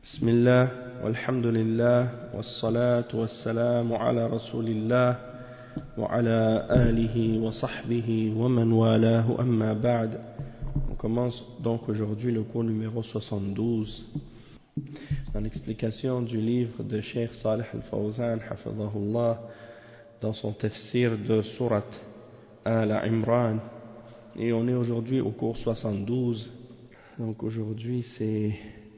بسم الله والحمد لله والصلاة والسلام على رسول الله وعلى آله وصحبه ومن والاه أما بعد. On commence donc aujourd'hui le cours numéro 72 dans l'explication du livre de Cheikh Salih Al-Fawzan hafidhahullah dans son tafsir de Surat Al-Imran, et on est aujourd'hui au cours 72. Donc aujourd'hui c'est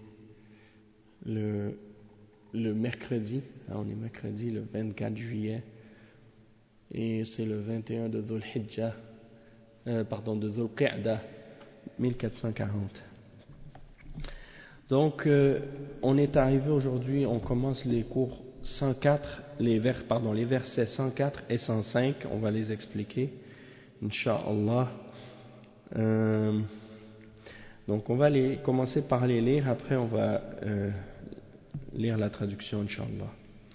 le mercredi, on est mercredi le 24 juillet et c'est le 21 de Dhul Hijjah, de Dhul Qa'dah 1440. Donc on est arrivé aujourd'hui, on commence les cours 104, les versets 104 et 105, on va les expliquer Inch'Allah. Donc on va commencer par les lire, après on va lire la traduction Inch'Allah.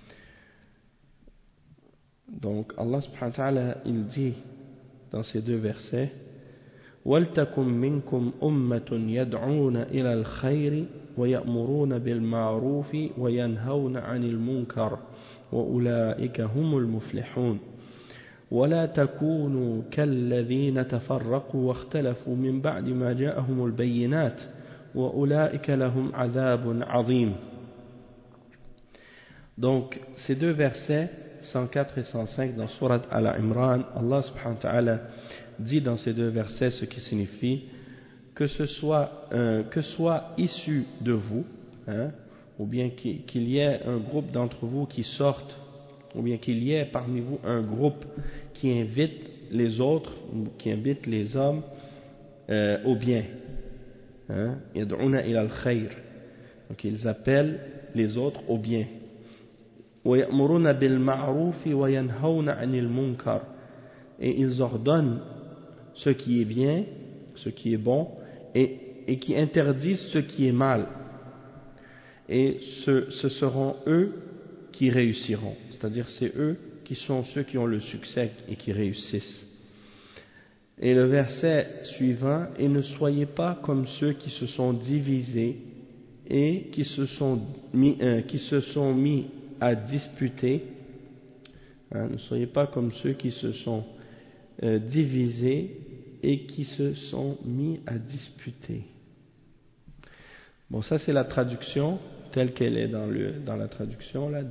Donc Allah subhanahu wa ta'ala il dit dans ces deux versets: وَلْتَكُمْ مِنْكُمْ أُمَّةٌ يَدْعُونَ إِلَى الْخَيْرِ وَيَأْمُرُونَ بِالْمَعْرُوفِ وَيَنْهَوْنَ عَنِ الْمُنْكَرِ وَأُولَئِكَ هُمُ الْمُفْلِحُونَ ولا تكونوا كالذين تفرقوا واختلفوا من بعد ما جاءهم البينات وأولئك لهم عذاب عظيم. Donc ces deux versets 104 et 105 dans Surat Al-Imran, Allah subhanahu wa ta'ala dit dans ces deux versets ce qui signifie que soit issu de vous, ou bien qu'il y ait un groupe d'entre vous qui sortent, ou bien qu'il y ait parmi vous un groupe qui invite les autres, qui invite les hommes au bien. Yad'una ila al-khayr. Donc ils appellent les autres au bien. Wa ya'muruna bil ma'rufi wa yanhawna 'anil munkar. Et ils ordonnent ce qui est bien, ce qui est bon, et qui interdisent ce qui est mal. Et ce seront eux qui réussiront. C'est-à-dire c'est eux qui sont ceux qui ont le succès et qui réussissent. Et le verset suivant: et ne soyez pas comme ceux qui se sont divisés et qui se sont mis à disputer. Ne soyez pas comme ceux qui se sont divisés et qui se sont mis à disputer. Bon, ça c'est la traduction telle qu'elle est dans la traduction là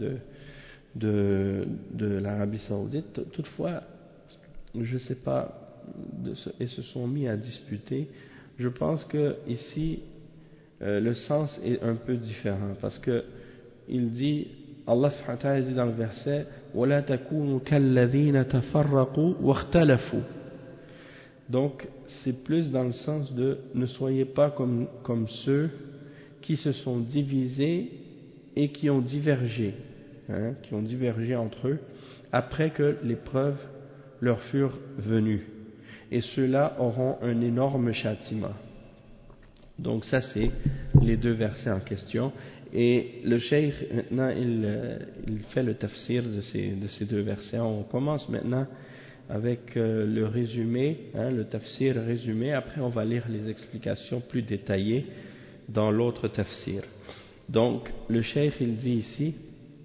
de l'Arabie Saoudite. Toutefois, je ne sais pas, et se sont mis à disputer. Je pense que ici le sens est un peu différent, parce que il dit, Allah subhanahu wa ta'ala dit dans le verset: وَلَا تَكُونُوا كَالَّذِينَ تَفَرَّقُوا وَاخْتَلَفُوا. Donc c'est plus dans le sens de ne soyez pas comme ceux qui se sont divisés et qui ont divergé. Qui ont divergé entre eux après que les preuves leur furent venues, et ceux-là auront un énorme châtiment. Donc ça c'est les deux versets en question, et le cheikh maintenant il fait le tafsir de ces deux versets. On commence maintenant avec le résumé, le tafsir résumé, après on va lire les explications plus détaillées dans l'autre tafsir. Donc le cheikh il dit ici: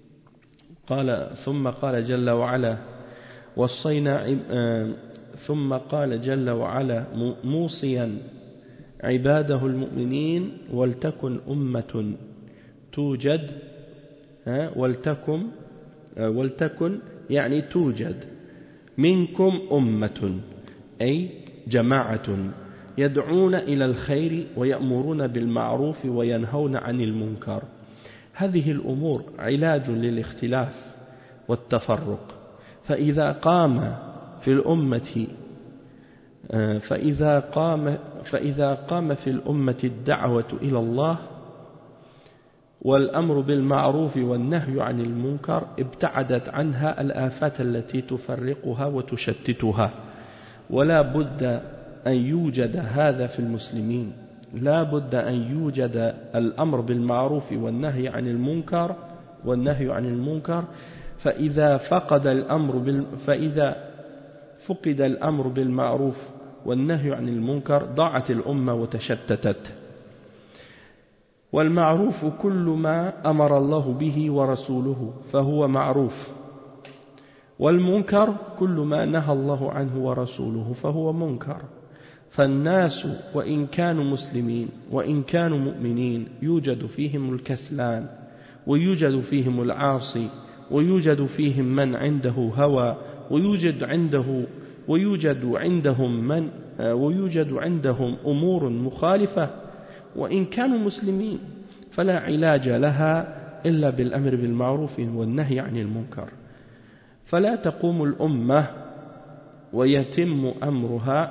ثم قال جل وعلا موصيا عباده المؤمنين: ولتكن أمة توجد ولتكن يعني توجد منكم أمة أي جماعة يدعون إلى الخير ويأمرون بالمعروف وينهون عن المنكر. هذه الأمور علاج للاختلاف والتفرق، فإذا قام في الأمة الدعوة إلى الله والأمر بالمعروف والنهي عن المنكر ابتعدت عنها الآفات التي تفرقها وتشتتها. ولا بد أن يوجد هذا في المسلمين، لا بد أن يوجد الأمر بالمعروف والنهي عن المنكر فإذا فقد الأمر بالمعروف والنهي عن المنكر ضاعت الأمة وتشتتت. والمعروف كل ما أمر الله به ورسوله فهو معروف والمنكر كل ما نهى الله عنه ورسوله فهو منكر فالناس وإن كانوا مسلمين وإن كانوا مؤمنين يوجد فيهم الكسلان ويوجد فيهم العاصي ويوجد فيهم من عنده هوى ويوجد عندهم أمور مخالفة وإن كانوا مسلمين فلا علاج لها إلا بالأمر بالمعروف والنهي عن المنكر فلا تقوم الأمة ويتم أمرها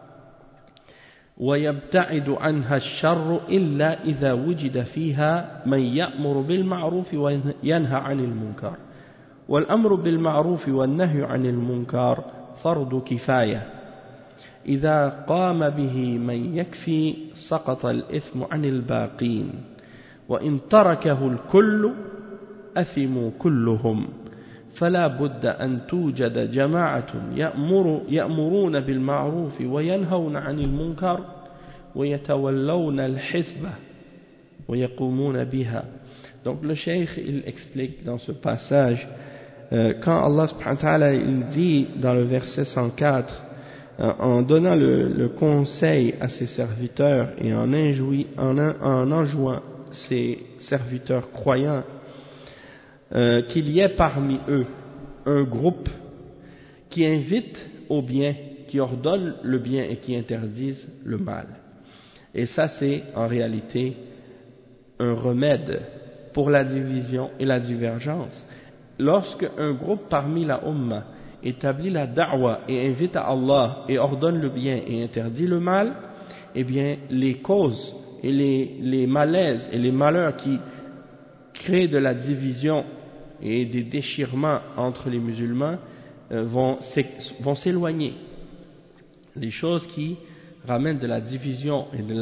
ويبتعد عنها الشر إلا إذا وجد فيها من يأمر بالمعروف وينهى عن المنكر والأمر بالمعروف والنهي عن المنكر فرض كفاية إذا قام به من يكفي سقط الإثم عن الباقين وإن تركه الكل أثموا كلهم فلا بد أن توجد جماعة يأمرون بالمعروف وينهون عن المنكر ويتولون الحسبة ويقومون بها. Donc le cheikh il explique dans ce passage quand Allah subhanahu wa ta'ala il dit dans le verset 104 en donnant le conseil à ses serviteurs et en enjoignant ses serviteurs croyants qu'il y ait parmi eux un groupe qui invite au bien, qui ordonne le bien et qui interdise le mal. Et ça c'est en réalité un remède pour la division et la divergence. Lorsque un groupe parmi la Ummah établit la da'wa et invite à Allah et ordonne le bien et interdit le mal, eh bien les causes et les malaises et les malheurs qui créent de la division et des déchirements entre les musulmans vont s'éloigner. Les choses qui ramènent de la division et de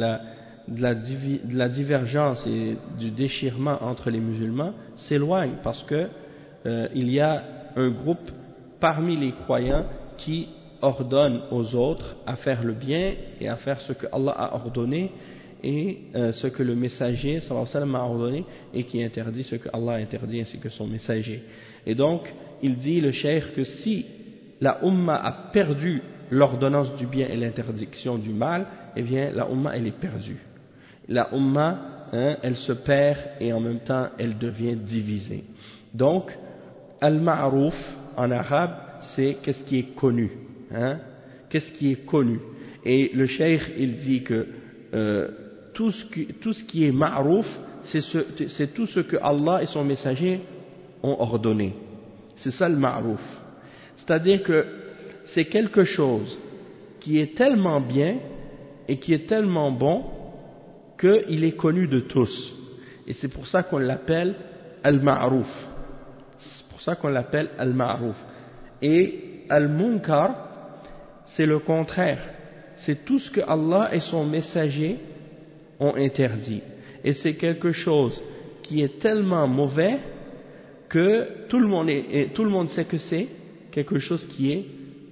la divergence et du déchirement entre les musulmans s'éloignent parce que il y a un groupe parmi les croyants qui ordonne aux autres à faire le bien et à faire ce que Allah a ordonné et ce que le messager sallallahu alayhi wa sallam a ordonné et qui interdit ce que Allah a interdit ainsi que son messager. Et donc il dit le cheikh que si la Ummah a perdu l'ordonnance du bien et l'interdiction du mal, eh bien la Ummah elle est perdue. La Ummah elle se perd et en même temps elle devient divisée. Donc al-ma'ruf en arabe c'est qu'est-ce qui est connu, qu'est-ce qui est connu. Et le cheikh il dit que tout ce qui est ma'ruf c'est tout ce que Allah et son messager ont ordonné. C'est ça le ma'ruf. C'est-à-dire que c'est quelque chose qui est tellement bien et qui est tellement bon qu'il est connu de tous. Et c'est pour ça qu'on l'appelle al-ma'ruf. C'est pour ça qu'on l'appelle al-ma'ruf. Et al-munkar, c'est le contraire. C'est tout ce que Allah et son messager ont interdit. Et c'est quelque chose qui est tellement mauvais que tout le monde sait que c'est quelque chose qui est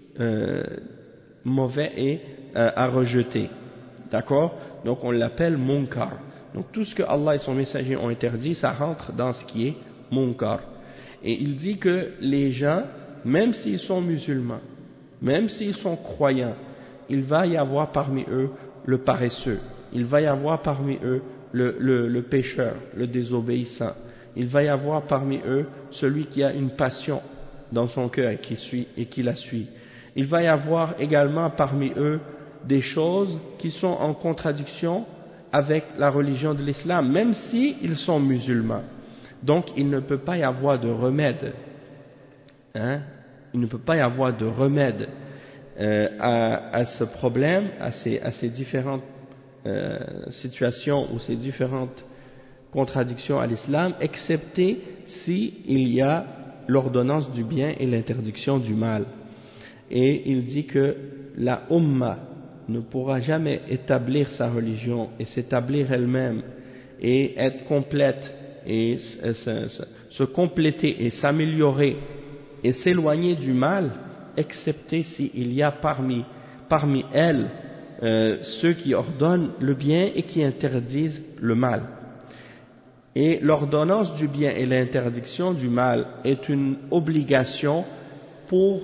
mauvais et à rejeter. D'accord? Donc on l'appelle munkar. Donc tout ce que Allah et son messager ont interdit, ça rentre dans ce qui est munkar. Et il dit que les gens, même s'ils sont musulmans, même s'ils sont croyants, il va y avoir parmi eux le paresseux, il va y avoir parmi eux le pécheur, le désobéissant, il va y avoir parmi eux celui qui a une passion dans son cœur et qui la suit. Il va y avoir également parmi eux des choses qui sont en contradiction avec la religion de l'islam, même s'ils sont musulmans. Donc il ne peut pas y avoir de remède. Il ne peut pas y avoir de remède à ce problème, à ces différentes situations ou ces différentes contradictions à l'islam, excepté s'il y a l'ordonnance du bien et l'interdiction du mal. Et il dit que la Ummah ne pourra jamais établir sa religion et s'établir elle-même et être complète et se compléter et s'améliorer et s'éloigner du mal, excepté s'il y a parmi elles ceux qui ordonnent le bien et qui interdisent le mal. Et l'ordonnance du bien et l'interdiction du mal est une obligation pour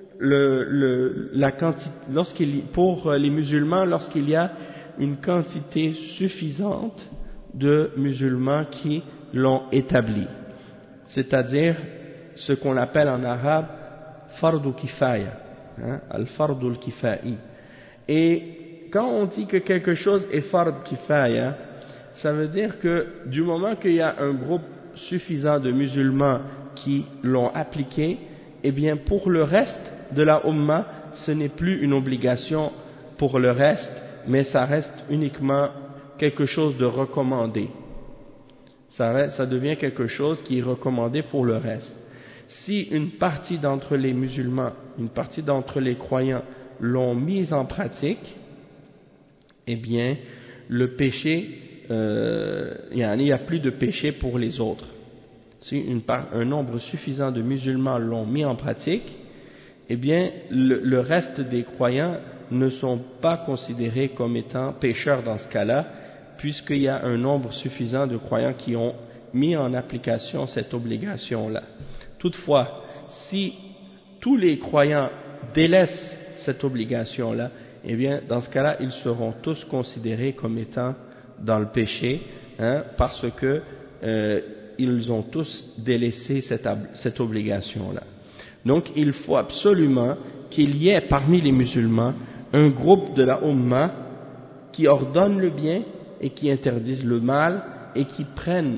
pour les musulmans lorsqu'il y a une quantité suffisante de musulmans qui l'ont établi. C'est-à-dire ce qu'on appelle en arabe fardu kifaya, al-fardu al-kifa'i. Et quand on dit que quelque chose est fard kifaya, ça veut dire que du moment qu'il y a un groupe suffisant de musulmans qui l'ont appliqué, eh bien pour le reste de la Ummah, ce n'est plus une obligation pour le reste, mais ça reste uniquement quelque chose de recommandé. Ça devient quelque chose qui est recommandé pour le reste. Si une partie d'entre les musulmans, une partie d'entre les croyants l'ont mise en pratique, eh bien le péché, il n'y a plus de péché pour les autres. Si un nombre suffisant de musulmans l'ont mis en pratique, eh bien le reste des croyants ne sont pas considérés comme étant pécheurs dans ce cas-là, puisqu'il y a un nombre suffisant de croyants qui ont mis en application cette obligation-là. Toutefois, si tous les croyants délaissent cette obligation-là, eh bien dans ce cas-là, ils seront tous considérés comme étant dans le péché, parce que ils ont tous délaissé cette obligation-là. Donc il faut absolument qu'il y ait parmi les musulmans un groupe de la Ummah qui ordonne le bien et qui interdisent le mal et qui prennent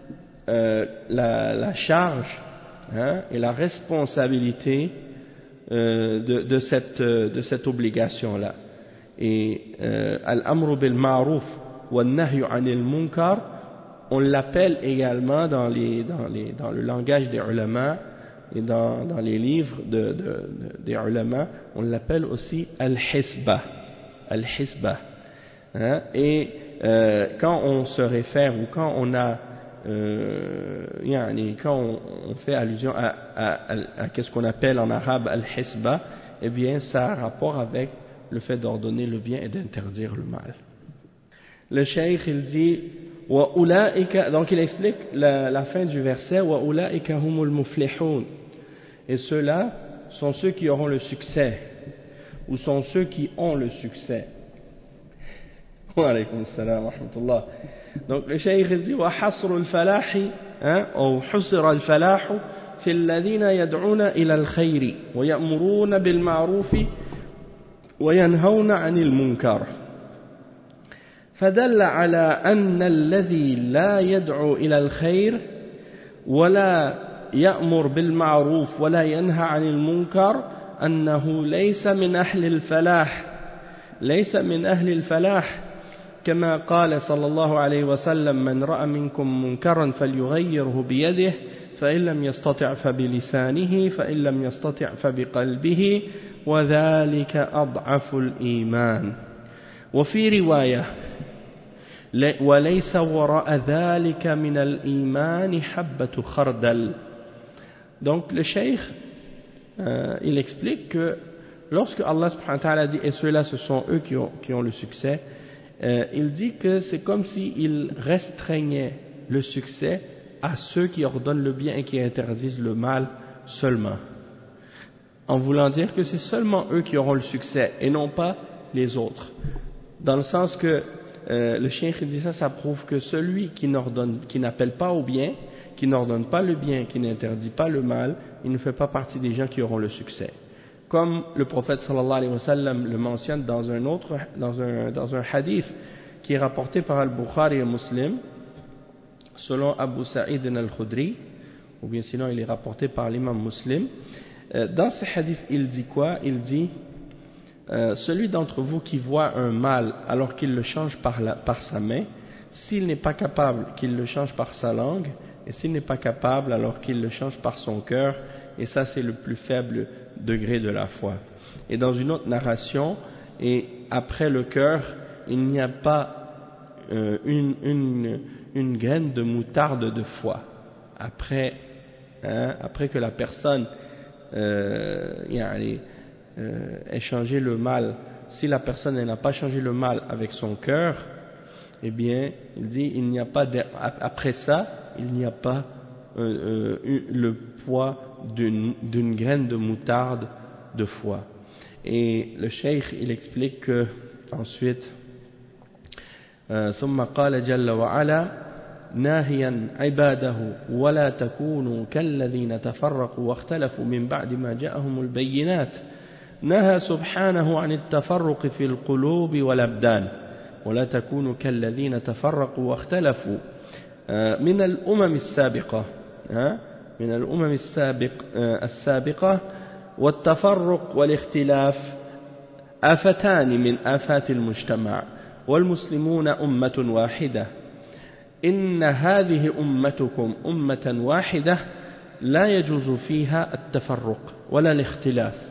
la charge et la responsabilité de cette obligation-là. Et al-amru bil ma'ruf wa an-nahyu 'anil munkar, on l'appelle également dans le langage des ulama et dans les livres des ulama, on l'appelle aussi al-hisba. Al-hisba. Et quand on se réfère ou quand on a quand on fait allusion à qu'est-ce qu'on appelle en arabe al-hisba, eh bien ça a rapport avec le fait d'ordonner le bien et d'interdire le mal. Le cheikh il dit wa ulaika, donc il explique la fin du verset, wa ulaika humul muflihun, et ceux-là sont ceux qui auront le succès ou sont ceux qui ont le succès. Wa alaykum assalam wa rahmatullah. Donc le cheikh il dit wa hasru al-falahi ou husira al-falahu fi alladhina yad'una ila al-khayri wa ya'muruna bil ma'rufi wa yanhauna 'anil munkar. فدل على أن الذي لا يدعو إلى الخير ولا يأمر بالمعروف ولا ينهى عن المنكر أنه ليس من أهل الفلاح، ليس من أهل الفلاح، كما قال صلى الله عليه وسلم من رأى منكم منكرا فليغيره بيده فإن لم يستطع فبلسانه فإن لم يستطع فبقلبه وذلك أضعف الإيمان. وفي رواية وَلَيْسَ وَرَاءَ ذَلِكَ مِنَ الْإِيمَانِ حَبَّةُ خَرْدَلٍ. Donc le cheikh il explique que lorsque Allah subhanahu wa ta'ala dit et ceux-là ce sont eux qui ont le succès, il dit que c'est comme s'il restreignait le succès à ceux qui ordonnent le bien et qui interdisent le mal seulement, en voulant dire que c'est seulement eux qui auront le succès et non pas les autres, dans le sens que le cheikh dit ça prouve que celui qui n'appelle pas au bien, qui n'ordonne pas le bien, qui n'interdit pas le mal, il ne fait pas partie des gens qui auront le succès. Comme le prophète sallallahu alayhi wa sallam le mentionne dans un hadith qui est rapporté par Al-Bukhari et Muslim, selon Abu Sa'id al-Khudri, ou bien sinon il est rapporté par l'imam Muslim. Dans ce hadith, il dit quoi? Il dit celui d'entre vous qui voit un mal alors qu'il le change par sa main, s'il n'est pas capable, qu'il le change par sa langue, et s'il n'est pas capable, alors qu'il le change par son cœur, et ça c'est le plus faible degré de la foi. Et dans une autre narration, et après le cœur, il n'y a pas une graine de moutarde de foi. Après que la personne ait changé le mal, si la personne n'a pas changé le mal avec son cœur, eh bien, il dit, il n'y a pas après ça, il n'y a pas le poids d'une graine de moutarde de foi. Et le cheikh, il explique que ensuite, ثم قال جل وعلا ناهيا عباده ولا تكونوا كالذين تفرقوا واختلفوا من بعد ما جاءهم البينات نهى سبحانه عن التفرق في القلوب والأبدان ولا تكونوا كالذين تفرقوا واختلفوا من الأمم السابقة والتفرق والاختلاف آفتان من آفات المجتمع والمسلمون أمة واحدة إن هذه أمتكم أمة واحدة لا يجوز فيها التفرق ولا الاختلاف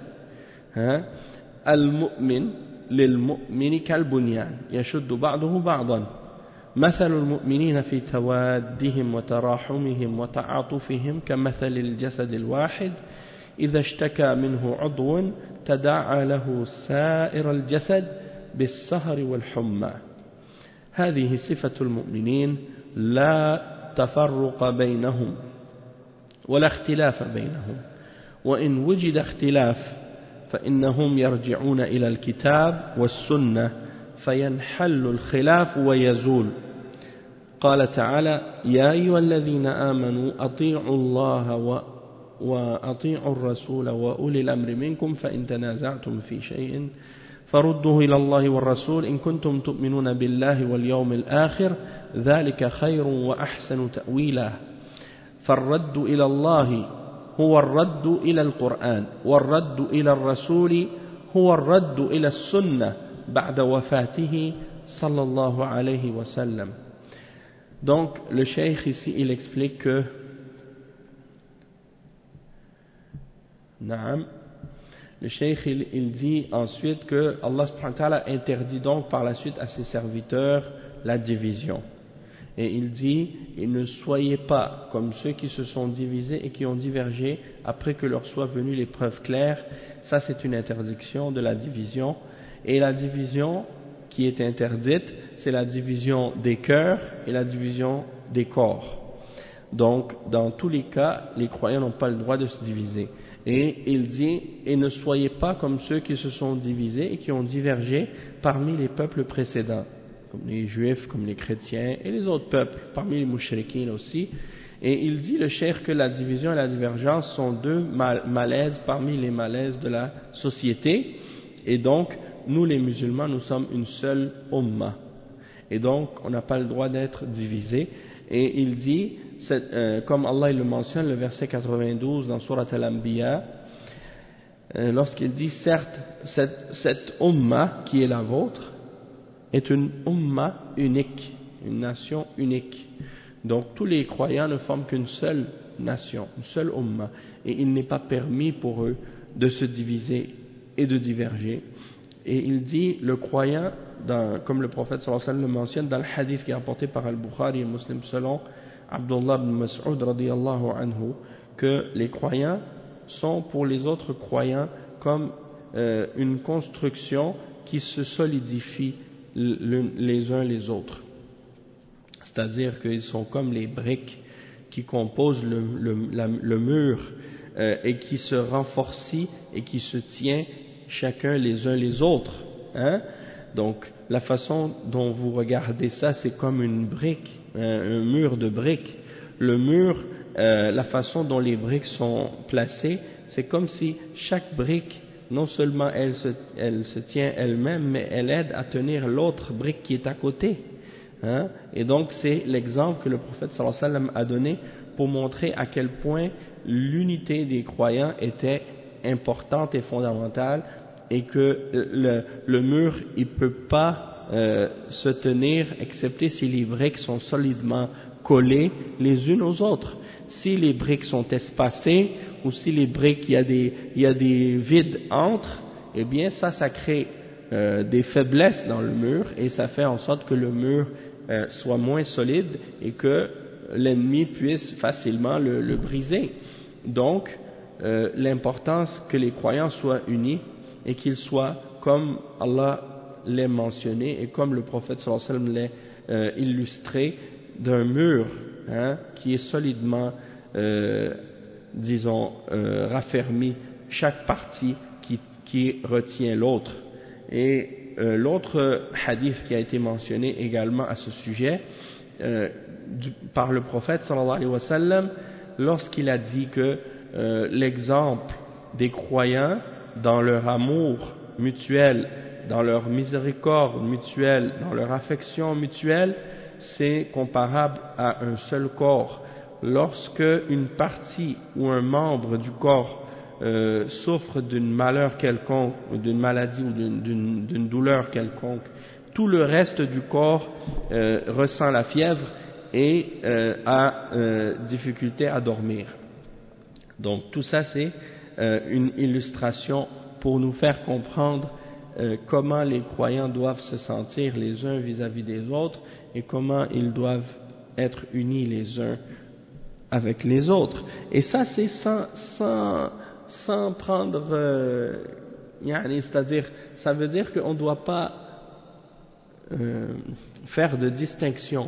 المؤمن للمؤمن كالبنيان يشد بعضه بعضا مثل المؤمنين في توادهم وتراحمهم وتعاطفهم كمثل الجسد الواحد إذا اشتكى منه عضو تداعى له سائر الجسد بالسهر والحمى هذه صفة المؤمنين لا تفرق بينهم ولا اختلاف بينهم وإن وجد اختلاف فإنهم يرجعون إلى الكتاب والسنة فينحل الخلاف ويزول قال تعالى يا أيها الذين آمنوا أطيعوا الله وأطيعوا الرسول وأولي الأمر منكم فإن تنازعتم في شيء فردوه إلى الله والرسول إن كنتم تؤمنون بالله واليوم الآخر ذلك خير وأحسن تأويلا فالرد إلى الله هو الرد إلى القرآن والرد إلى الرسول هو الرد إلى السنة بعد وفاته صلى الله عليه وسلم. Donc le cheikh ici il explique que le cheikh il dit ensuite que Allah subhanahu wa ta'ala interdit donc par la suite à ses serviteurs la division. Et il dit, et ne soyez pas comme ceux qui se sont divisés et qui ont divergé après que leur soient venues les preuves claires. Ça c'est une interdiction de la division. Et la division qui est interdite, c'est la division des cœurs et la division des corps. Donc dans tous les cas, les croyants n'ont pas le droit de se diviser. Et il dit, et ne soyez pas comme ceux qui se sont divisés et qui ont divergé parmi les peuples précédents, comme les juifs, comme les chrétiens et les autres peuples, parmi les mouchriquins aussi. Et il dit, le cheikh, que la division et la divergence sont deux malaises parmi les malaises de la société. Et donc, nous les musulmans, nous sommes une seule umma. Et donc, on n'a pas le droit d'être divisés. Et il dit, comme Allah il le mentionne, le verset 92 dans Surat Al-Anbiya, lorsqu'il dit, certes, cette umma qui est la vôtre est une umma unique, une nation unique. Donc tous les croyants ne forment qu'une seule nation, une seule umma. Et il n'est pas permis pour eux de se diviser et de diverger. Et il dit, le croyant, comme le prophète sallallahu alayhi wa sallam le mentionne dans le hadith qui est rapporté par Al-Bukhari et Muslim selon Abdullah ibn Mas'ud radiyallahu anhu, que les croyants sont pour les autres croyants comme une construction qui se solidifie les uns les autres. C'est-à-dire qu'ils sont comme les briques qui composent le mur et qui se renforcent et qui se tiennent chacun les uns les autres. Donc la façon dont vous regardez ça, c'est comme une brique, un mur de briques. Le mur, la façon dont les briques sont placées, c'est comme si chaque brique, non seulement elle se tient elle-même, mais elle aide à tenir l'autre brique qui est à côté. Et donc c'est l'exemple que le prophète sallallahu alayhi wa sallam a donné pour montrer à quel point l'unité des croyants était importante et fondamentale, et que le mur il peut pas se tenir excepté si les briques sont solidement collées les unes aux autres. Si les briques sont espacées ou si les briques il y a des vides entre, eh bien ça crée des faiblesses dans le mur et ça fait en sorte que le mur soit moins solide et que l'ennemi puisse facilement le briser. Donc l'importance que les croyants soient unis et qu'ils soient comme Allah l'a mentionné et comme le prophète sallallahu alayhi wa sallam illustré d'un mur qui est solidement, disons, raffermi, chaque partie qui retient l'autre. Et l'autre hadith qui a été mentionné également à ce sujet par le prophète sallallahu alayhi wa sallam, lorsqu'il a dit que l'exemple des croyants dans leur amour mutuel, dans leur miséricorde mutuelle, dans leur affection mutuelle, c'est comparable à un seul corps. Lorsque une partie ou un membre du corps souffre d'un malheur quelconque, ou d'une maladie ou d'une douleur quelconque, tout le reste du corps ressent la fièvre et a difficulté à dormir. Donc tout ça c'est une illustration pour nous faire comprendre comment les croyants doivent se sentir les uns vis-à-vis des autres et comment ils doivent être unis les uns avec les autres. Et ça c'est sans prendre, c'est-à-dire, ça veut dire qu'on ne doit pas faire de distinction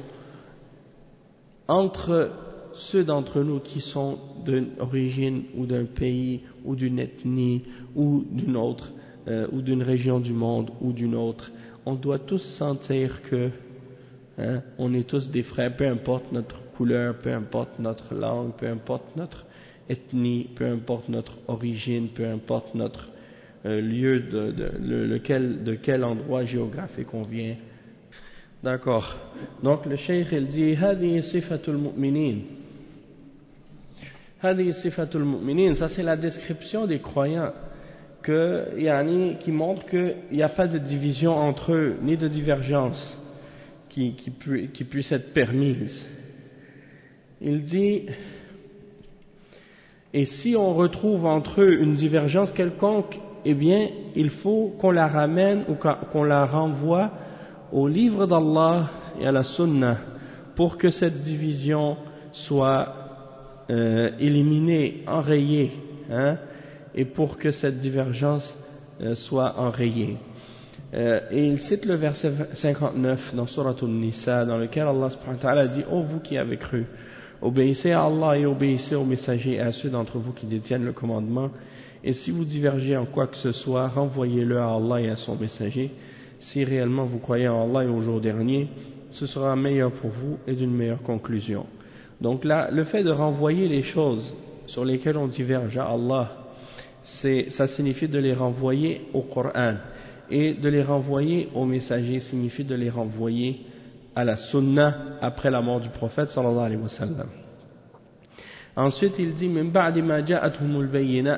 entre ceux d'entre nous qui sont d'une origine ou d'un pays ou d'une ethnie ou d'une autre, ou d'une région du monde ou d'une autre. On doit tous sentir que on est tous des frères, peu importe notre couleur, peu importe notre langue, peu importe notre ethnie, peu importe notre origine, peu importe notre lieu de quel endroit géographique on vient. D'accord. Donc le cheikh il dit هذه صفة المؤمنين. هذه صفة المؤمنين, ça c'est la description des croyants qui montre qu'il n'y a pas de division entre eux, ni de divergence qui puisse être permise. Il dit, et si on retrouve entre eux une divergence quelconque, eh bien, il faut qu'on la ramène ou qu'on la renvoie au livre d'Allah et à la Sunna pour que cette division soit éliminée, enrayée, et pour que cette divergence soit enrayée. Et il cite le verset 59 dans Surat An-Nisa, dans lequel Allah subhanahu wa ta'ala dit: ô vous qui avez cru, obéissez à Allah et obéissez aux messagers et à ceux d'entre vous qui détiennent le commandement, et si vous divergez en quoi que ce soit, renvoyez-le à Allah et à son messager. Si réellement vous croyez en Allah et au jour dernier, ce sera meilleur pour vous et d'une meilleure conclusion. Donc là, le fait de renvoyer les choses sur lesquelles on diverge à Allah, ça signifie de les renvoyer au Coran, et de les renvoyer aux messagers signifie de les renvoyer à la Sunna après la mort du prophète sallallahu alayhi wa sallam. Ensuite il dit: min ba'di ma ja'atuhumul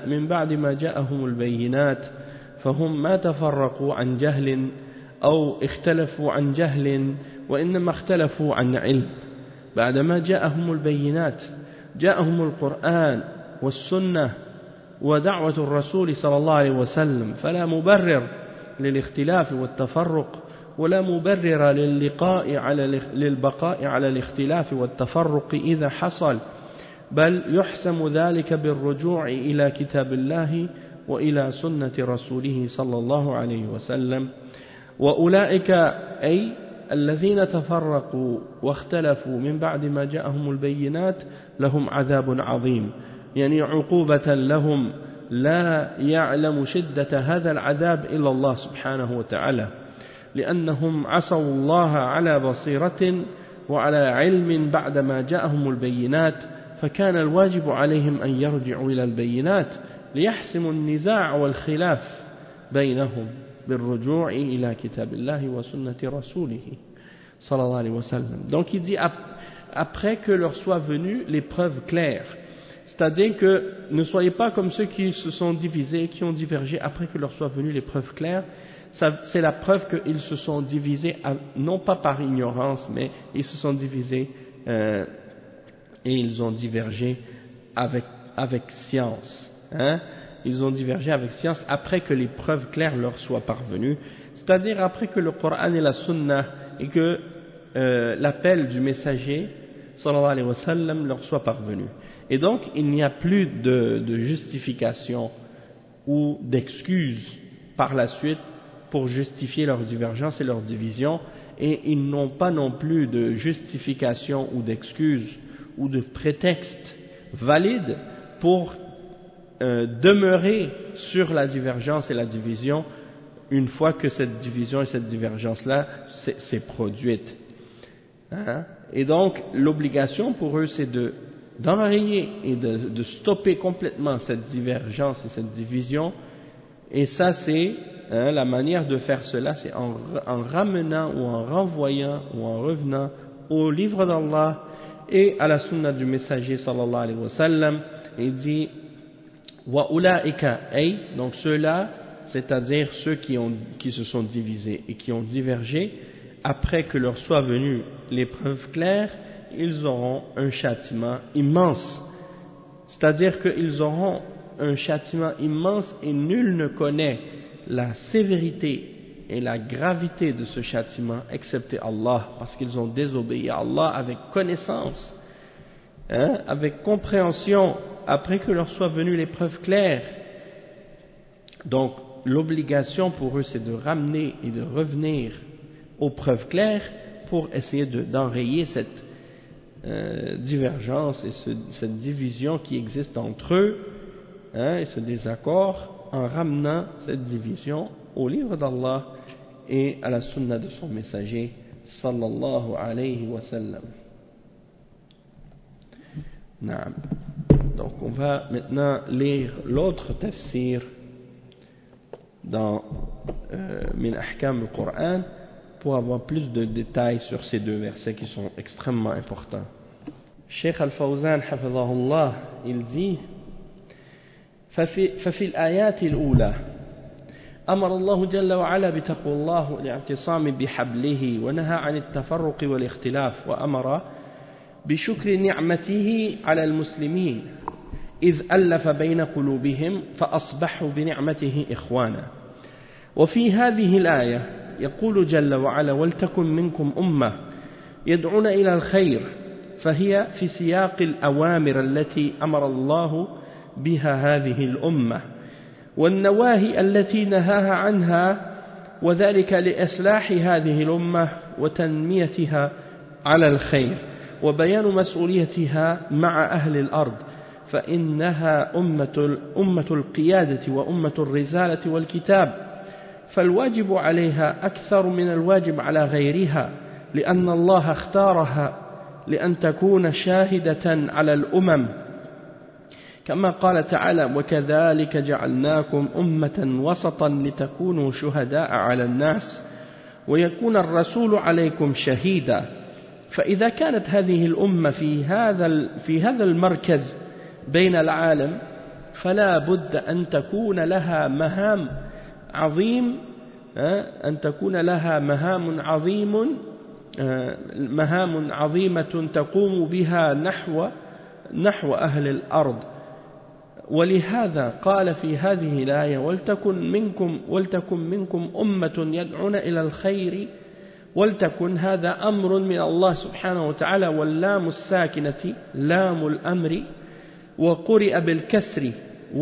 bayyinat fahum ma tafarraqu an jahlin aw ikhtalafu an jahlin wa innama ikhtalafu an ilm. بعد ما جاءهم البينات جاءهم القرآن والسنة ودعوة الرسول صلى الله عليه وسلم فلا مبرر للاختلاف والتفرق ولا مبرر للبقاء على الاختلاف والتفرق إذا حصل بل يحسم ذلك بالرجوع إلى كتاب الله وإلى سنة رسوله صلى الله عليه وسلم وأولئك أي الذين تفرقوا واختلفوا من بعد ما جاءهم البينات لهم عذاب عظيم يعني عقوبة لهم لا يعلم شدة هذا العذاب إلا الله سبحانه وتعالى لأنهم عصوا الله على بصيرة وعلى علم بعد ما جاءهم البينات فكان الواجب عليهم أن يرجعوا إلى البينات ليحسموا النزاع والخلاف بينهم بالرجوع إلى كتاب الله وسنة رسوله صلى الله عليه وسلم. Donc il dit après que leur soit venue les preuves claires, c'est-à-dire que ne soyez pas comme ceux qui se sont divisés, qui ont divergé après que leur soit venues les preuves claires. C'est la preuve qu'ils se sont divisés, non pas par ignorance, mais ils se sont divisés et ils ont divergé avec science. Ils ont divergé avec science après que les preuves claires leur soient parvenues, c'est-à-dire après que le Coran et la Sunna et que l'appel du messager sallallahu alayhi wa sallam leur soit parvenu. Et donc il n'y a plus de justification ou d'excuse par la suite pour justifier leur divergence et leur division, et ils n'ont pas non plus de justification ou d'excuse ou de prétexte valide pour demeurer sur la divergence et la division une fois que cette division et cette divergence-là s'est produite. Hein? Et donc, l'obligation pour eux, c'est d'enrayer et de stopper complètement cette divergence et cette division. Et ça, c'est la manière de faire cela, c'est en ramenant ou en renvoyant ou en revenant au livre d'Allah et à la sunna du messager sallallahu alayhi wa sallam. Il dit wa ulaika ay, donc ceux-là, c'est-à-dire ceux qui se sont divisés et qui ont divergé, après que leur soit venue l'épreuve claire, ils auront un châtiment immense. C'est-à-dire qu'ils auront un châtiment immense et nul ne connaît la sévérité et la gravité de ce châtiment excepté Allah, parce qu'ils ont désobéi à Allah avec connaissance, avec compréhension, après que leur soit venue l'épreuve claire. Donc l'obligation pour eux, c'est de ramener et de revenir aux preuves claires pour essayer d'enrayer cette divergence et cette division qui existe entre eux, et ce désaccord, en ramenant cette division au livre d'Allah et à la sunna de son messager sallallahu alayhi wa sallam. Naam. Donc on va maintenant lire l'autre tafsir dans Min Ahkam al-Qur'an pour avoir plus de détails sur ces deux versets qui sont extrêmement importants. Cheikh Al-Fawzan hafizahullah, il dit ففي الآيات الأولى أمر الله جل وعلا بتقوى الله والاعتصام بحبله ونهى عن التفرق والاختلاف وأمر بشكر نعمته على المسلمين إذ ألف بين قلوبهم فأصبحوا بنعمته إخوانا. وفي هذه الآية يقول جل وعلا ولتكن منكم أمة يدعون إلى الخير، فهي في سياق الأوامر التي أمر الله بها هذه الأمة والنواهي التي نهاها عنها، وذلك لإصلاح هذه الأمة وتنميتها على الخير وبيان مسؤوليتها مع أهل الأرض، فإنها أمة القيادة وأمة الرسالة والكتاب، فالواجب عليها أكثر من الواجب على غيرها، لأن الله اختارها لأن تكون شاهدة على الأمم، كما قال تعالى وكذلك جعلناكم أمة وسطا لتكونوا شهداء على الناس ويكون الرسول عليكم شهيدا. فإذا كانت هذه الأمة في هذا المركز بين العالم، فلا بد أن تكون لها مهام عظيمة تقوم بها نحو أهل الأرض. ولهذا قال في هذه الآية ولتكن منكم أمة يدعون إلى الخير، ولتكن هذا أمر من الله سبحانه وتعالى، واللام الساكنة لام الأمر، وقرئ بالكسر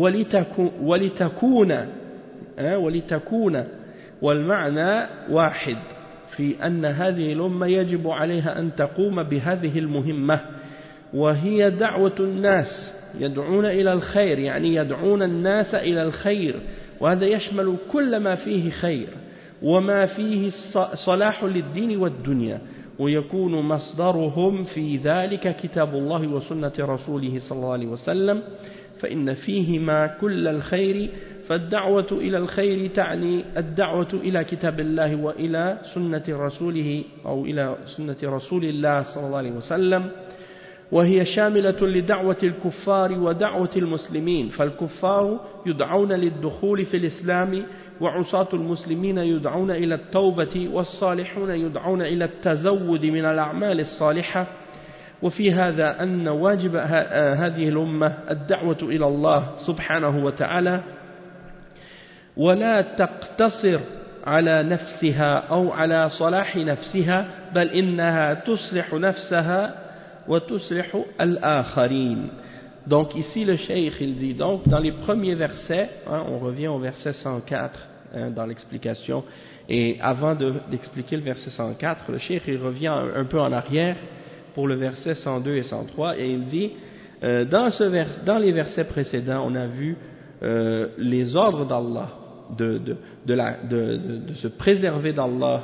ولتكون والمعنى واحد في أن هذه الأمة يجب عليها أن تقوم بهذه المهمة، وهي دعوة الناس يدعون إلى الخير، يعني يدعون الناس إلى الخير، وهذا يشمل كل ما فيه خير وما فيه صلاح للدين والدنيا، ويكون مصدرهم في ذلك كتاب الله وسنة رسوله صلى الله عليه وسلم، فإن فيهما كل الخير، فالدعوة إلى الخير تعني الدعوة إلى كتاب الله وإلى سنة رسوله أو إلى سنة رسول الله صلى الله عليه وسلم، وهي شاملة لدعوة الكفار ودعوة المسلمين، فالكفار يدعون للدخول في الإسلام، وعصاة المسلمين يدعون إلى التوبة، والصالحون يدعون إلى التزود من الأعمال الصالحة. وفي هذا أن واجب هذه الأمة الدعوة إلى الله سبحانه وتعالى، ولا تقتصر على نفسها أو على صلاح نفسها، بل إنها تصلح نفسها وتصلح الآخرين. Donc ici le cheikh il dit, donc dans les premiers versets, on revient au verset 104 dans l'explication. Et avant d'expliquer le verset 104, le cheikh il revient un peu en arrière pour le verset 102 et 103 et il dit dans les versets précédents on a vu les ordres d'Allah de se préserver d'Allah,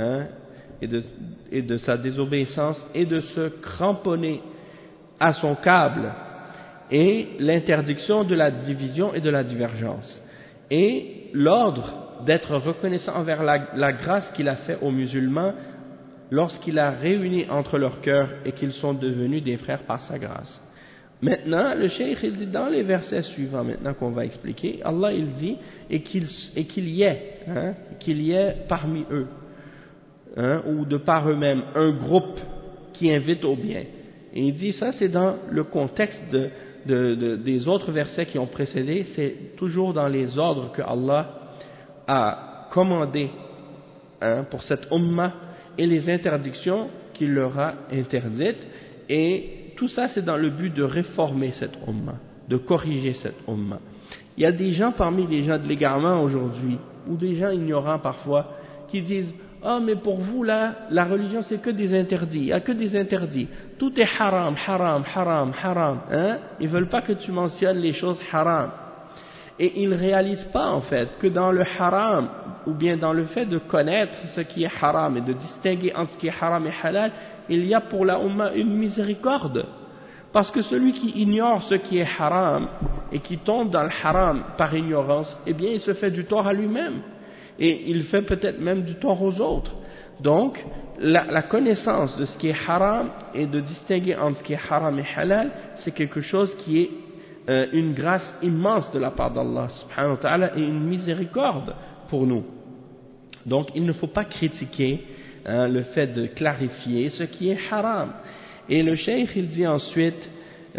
et de sa désobéissance et de se cramponner à son câble, et l'interdiction de la division et de la divergence, et l'ordre d'être reconnaissant envers la grâce qu'il a fait aux musulmans lorsqu'il a réuni entre leurs cœurs et qu'ils sont devenus des frères par sa grâce. Maintenant, le cheikh il dit dans les versets suivants, maintenant qu'on va expliquer, Allah il dit et qu'il y ait parmi eux, ou de par eux-mêmes, un groupe qui invite au bien. Et il dit ça, c'est dans le contexte des autres versets qui ont précédé, c'est toujours dans les ordres que Allah a commandés pour cette ummah et les interdictions qu'il leur a interdites, et tout ça c'est dans le but de réformer cette ummah, de corriger cette ummah. Il y a des gens parmi les gens de l'égarement aujourd'hui, ou des gens ignorants parfois, qui disent « Ah, mais pour vous là, la religion c'est que des interdits, il n'y a que des interdits. Tout est haram, haram, haram, haram. » Ils ne veulent pas que tu mentionnes les choses haram. Et ils ne réalisent pas en fait que dans le haram, ou bien dans le fait de connaître ce qui est haram et de distinguer entre ce qui est haram et halal, il y a pour la Ummah une miséricorde. Parce que celui qui ignore ce qui est haram et qui tombe dans le haram par ignorance, eh bien il se fait du tort à lui-même. Et il fait peut-être même du tort aux autres. Donc, la connaissance de ce qui est haram et de distinguer entre ce qui est haram et halal, c'est quelque chose qui est une grâce immense de la part d'Allah subhanahu wa ta'ala et une miséricorde pour nous. Donc il ne faut pas critiquer le fait de clarifier ce qui est haram. Et le cheikh il dit ensuite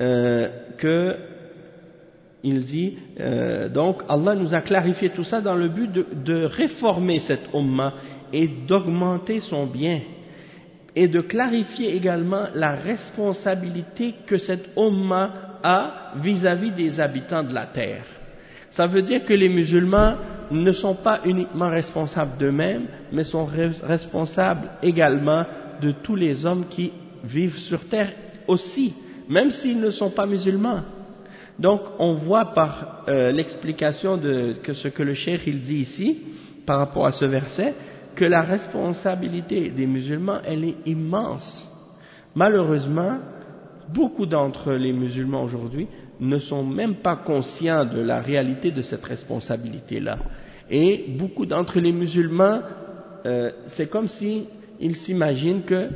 donc Allah nous a clarifié tout ça dans le but de réformer cette ummah et d'augmenter son bien, et de clarifier également la responsabilité que cette ummah a vis-à-vis des habitants de la terre. Ça veut dire que les musulmans ne sont pas uniquement responsables d'eux-mêmes, mais sont responsables également de tous les hommes qui vivent sur terre aussi, même s'ils ne sont pas musulmans. Donc on voit par l'explication que ce que le cheikh il dit ici par rapport à ce verset, que la responsabilité des musulmans elle est immense. Malheureusement, beaucoup d'entre les musulmans aujourd'hui ne sont même pas conscients de la réalité de cette responsabilité-là. Et beaucoup d'entre les musulmans, c'est comme si ils s'imaginent que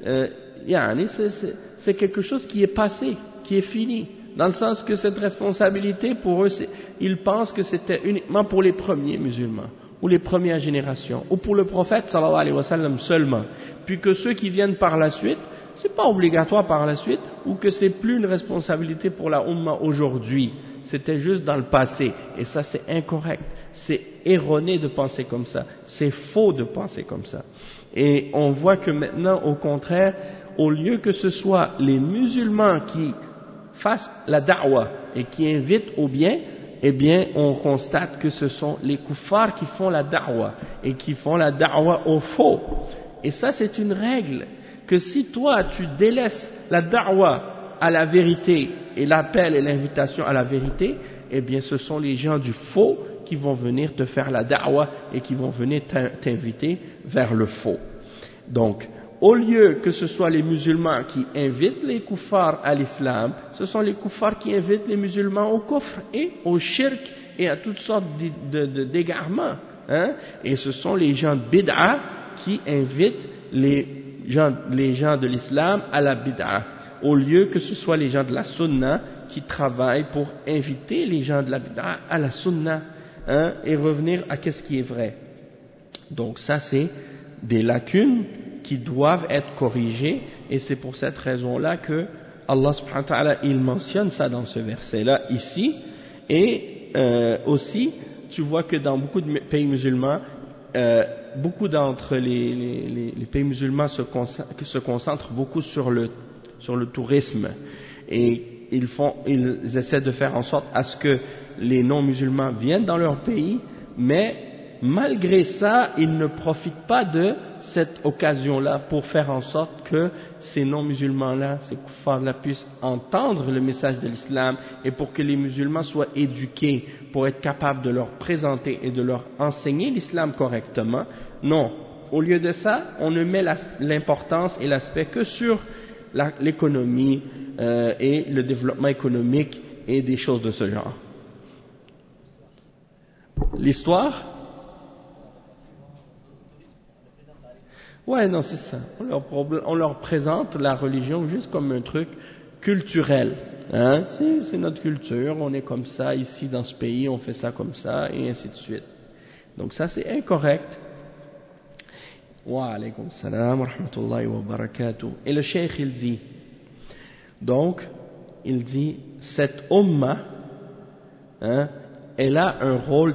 c'est quelque chose qui est passé, qui est fini. Dans le sens que cette responsabilité, pour eux, ils pensent que c'était uniquement pour les premiers musulmans, ou les premières générations, ou pour le prophète sallallahu alayhi wa sallam seulement. Puis que ceux qui viennent par la suite, c'est pas obligatoire par la suite, ou que c'est plus une responsabilité pour la Ummah aujourd'hui, c'était juste dans le passé, et ça c'est incorrect, c'est erroné de penser comme ça, c'est faux de penser comme ça. Et on voit que maintenant, au contraire, au lieu que ce soit les musulmans qui fassent la da'wah et qui invitent au bien, eh bien on constate que ce sont les kuffars qui font la da'wah, et qui font la da'wah au faux. Et ça c'est une règle, que si toi tu délaisses la da'wah à la vérité et l'appel et l'invitation à la vérité, eh bien ce sont les gens du faux qui vont venir te faire la da'wah et qui vont venir t'inviter vers le faux. Donc au lieu que ce soit les musulmans qui invitent les kuffars à l'islam, ce sont les kuffars qui invitent les musulmans au kufr et au shirk et à toutes sortes d'égarements. Et ce sont les gens de bid'a qui invitent les gens de l'islam à la bid'a, au lieu que ce soit les gens de la sunna qui travaillent pour inviter les gens de la bid'a à la sunna, et revenir à qu'est-ce qui est vrai. Donc ça c'est des lacunes qui doivent être corrigées, et c'est pour cette raison-là que Allah subhanahu wa ta'ala il mentionne ça dans ce verset-là ici. Et aussi tu vois que dans beaucoup de pays musulmans, beaucoup d'entre les pays musulmans se concentrent beaucoup sur le tourisme, et ils essaient de faire en sorte à ce que les non-musulmans viennent dans leur pays, mais malgré ça, ils ne profitent pas de cette occasion-là pour faire en sorte que ces non-musulmans-là, ces kuffars-là puissent entendre le message de l'islam et pour que les musulmans soient éduqués pour être capables de leur présenter et de leur enseigner l'islam correctement. Non. Au lieu de ça, on ne met l'importance et l'aspect que sur l'économie et le développement économique et des choses de ce genre. L'histoire? Ouais, non, c'est ça. On leur présente la religion juste comme un truc culturel. Hein? C'est notre culture, on est comme ça, ici dans ce pays, on fait ça comme ça, et ainsi de suite. Donc ça, c'est incorrect. Wa alaykum salam wa rahmatullahi wa barakatuh. Et le cheikh, il dit, donc, il dit, cette umma, hein, elle a un rôle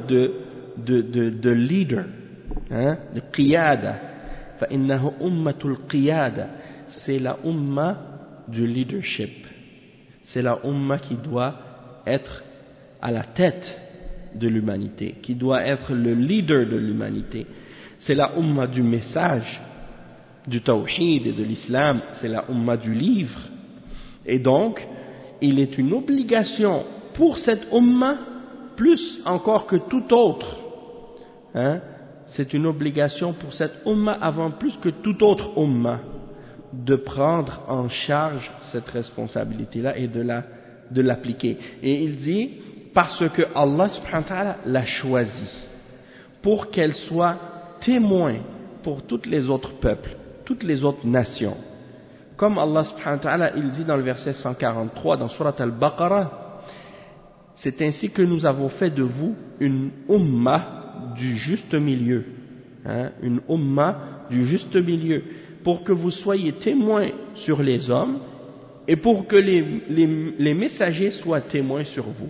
de leader, hein, de qiyada. فإنه أمة القيادة, c'est la umma du leadership, c'est la umma qui doit être à la tête de l'humanité, qui doit être le leader de l'humanité, c'est la umma du message, du tawhid et de l'islam, c'est la umma du livre, et donc il est une obligation pour cette umma, plus encore que tout autre, hein, c'est une obligation pour cette umma avant plus que toute autre umma de prendre en charge cette responsabilité-là et de l'appliquer. Et il dit, parce que Allah subhanahu wa ta'ala l'a choisi pour qu'elle soit témoin pour tous les autres peuples, toutes les autres nations. Comme Allah subhanahu wa ta'ala, il dit dans le verset 143 dans Surat Al-Baqarah, c'est ainsi que nous avons fait de vous une umma du juste milieu, hein, une umma du juste milieu, pour que vous soyez témoins sur les hommes et pour que les messagers soient témoins sur vous.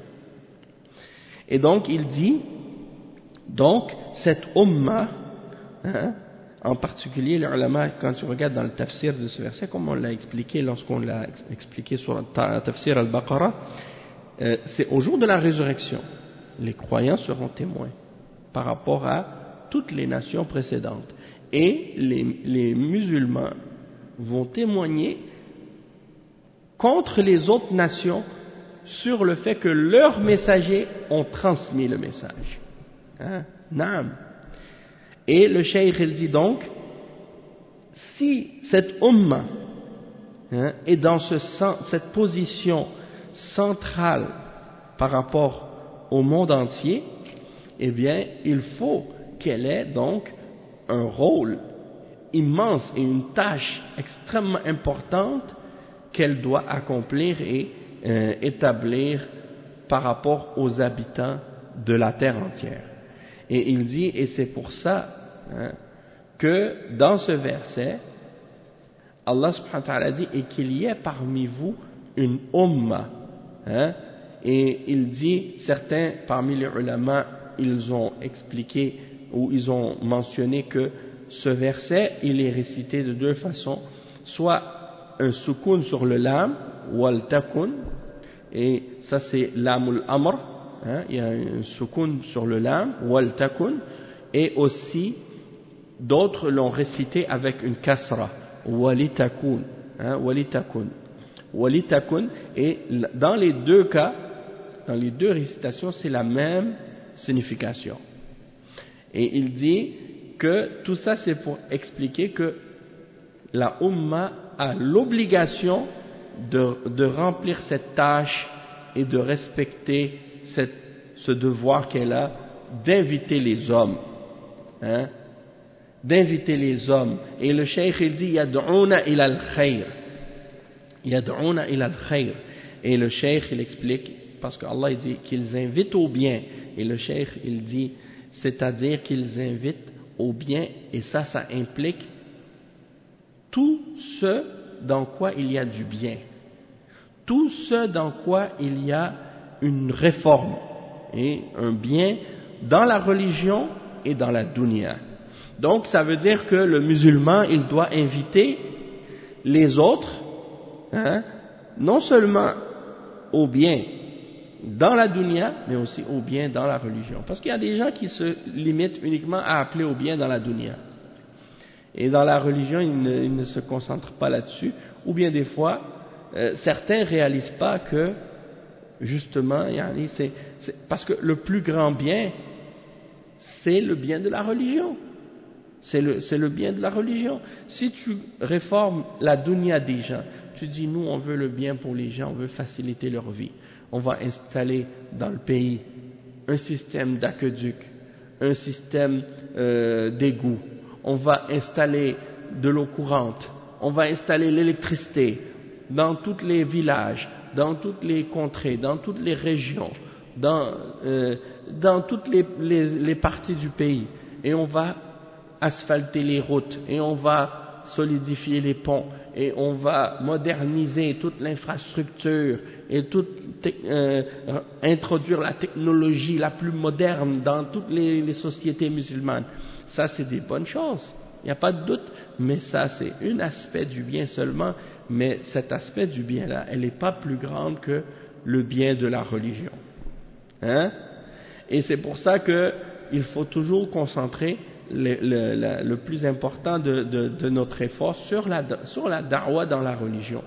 Et donc il dit, donc cette umma, hein, en particulier les ulama, quand tu regardes dans le tafsir de ce verset, comme on l'a expliqué lorsqu'on l'a expliqué sur le tafsir al-Baqarah, c'est au jour de la résurrection, les croyants seront témoins par rapport à toutes les nations précédentes. Et les musulmans vont témoigner contre les autres nations sur le fait que leurs messagers ont transmis le message. Hein? Naam. Et le cheikh il dit donc, si cette umma, hein, est dans cette position centrale par rapport au monde entier, eh bien, il faut qu'elle ait donc un rôle immense et une tâche extrêmement importante qu'elle doit accomplir et établir par rapport aux habitants de la terre entière. Et il dit, et c'est pour ça, hein, que dans ce verset, Allah subhanahu wa ta'ala dit, et qu'il y ait parmi vous une umma, hein, et il dit, certains parmi les ulama, ils ont expliqué ou ils ont mentionné que ce verset, il est récité de deux façons, soit un soukoun sur le lam, wal takun, et ça c'est lamul amr, hein, il y a un soukoun sur le lam, wal takun, et aussi d'autres l'ont récité avec une kasra, walitakun, hein, walitakun, walitakun, et dans les deux cas, dans les deux récitations, c'est la même signification. Et il dit que tout ça c'est pour expliquer que la umma a l'obligation de remplir cette tâche et de respecter ce devoir qu'elle a d'inviter les hommes, hein, d'inviter les hommes. Et le cheikh il dit yad'una ila al-khayr, yad'una ila al-khayr, et le cheikh il explique parce que Allah il dit qu'ils invitent au bien, et le cheikh il dit c'est-à-dire qu'ils invitent au bien, et ça implique tout ce dans quoi il y a du bien, tout ce dans quoi il y a une réforme et un bien dans la religion et dans la dunya. Donc ça veut dire que le musulman il doit inviter les autres, hein, non seulement au bien, dans la dunya, mais aussi au bien dans la religion. Parce qu'il y a des gens qui se limitent uniquement à appeler au bien dans la dunya. Et dans la religion, ils ne se concentrent pas là-dessus. Ou bien des fois, certains ne réalisent pas que, justement, c'est parce que le plus grand bien, c'est le bien de la religion. C'est le bien de la religion. Si tu réformes la dunya des gens, tu dis, nous, on veut le bien pour les gens, on veut faciliter leur vie. On va installer dans le pays un système d'aqueduc, un système d'égout. On va installer de l'eau courante. On va installer l'électricité dans tous les villages, dans toutes les contrées, dans toutes les régions, dans toutes les parties du pays. Et on va asphalter les routes, et on va solidifier les ponts, et on va moderniser toute l'infrastructure, et introduire la technologie la plus moderne dans toutes les sociétés musulmanes. Ça, c'est des bonnes choses, il n'y a pas de doute, mais ça, c'est un aspect du bien seulement, mais cet aspect du bien-là, elle n'est pas plus grande que le bien de la religion. Hein? Et c'est pour ça qu'il faut toujours concentrer le plus important de notre effort sur la da'wa dans la religion.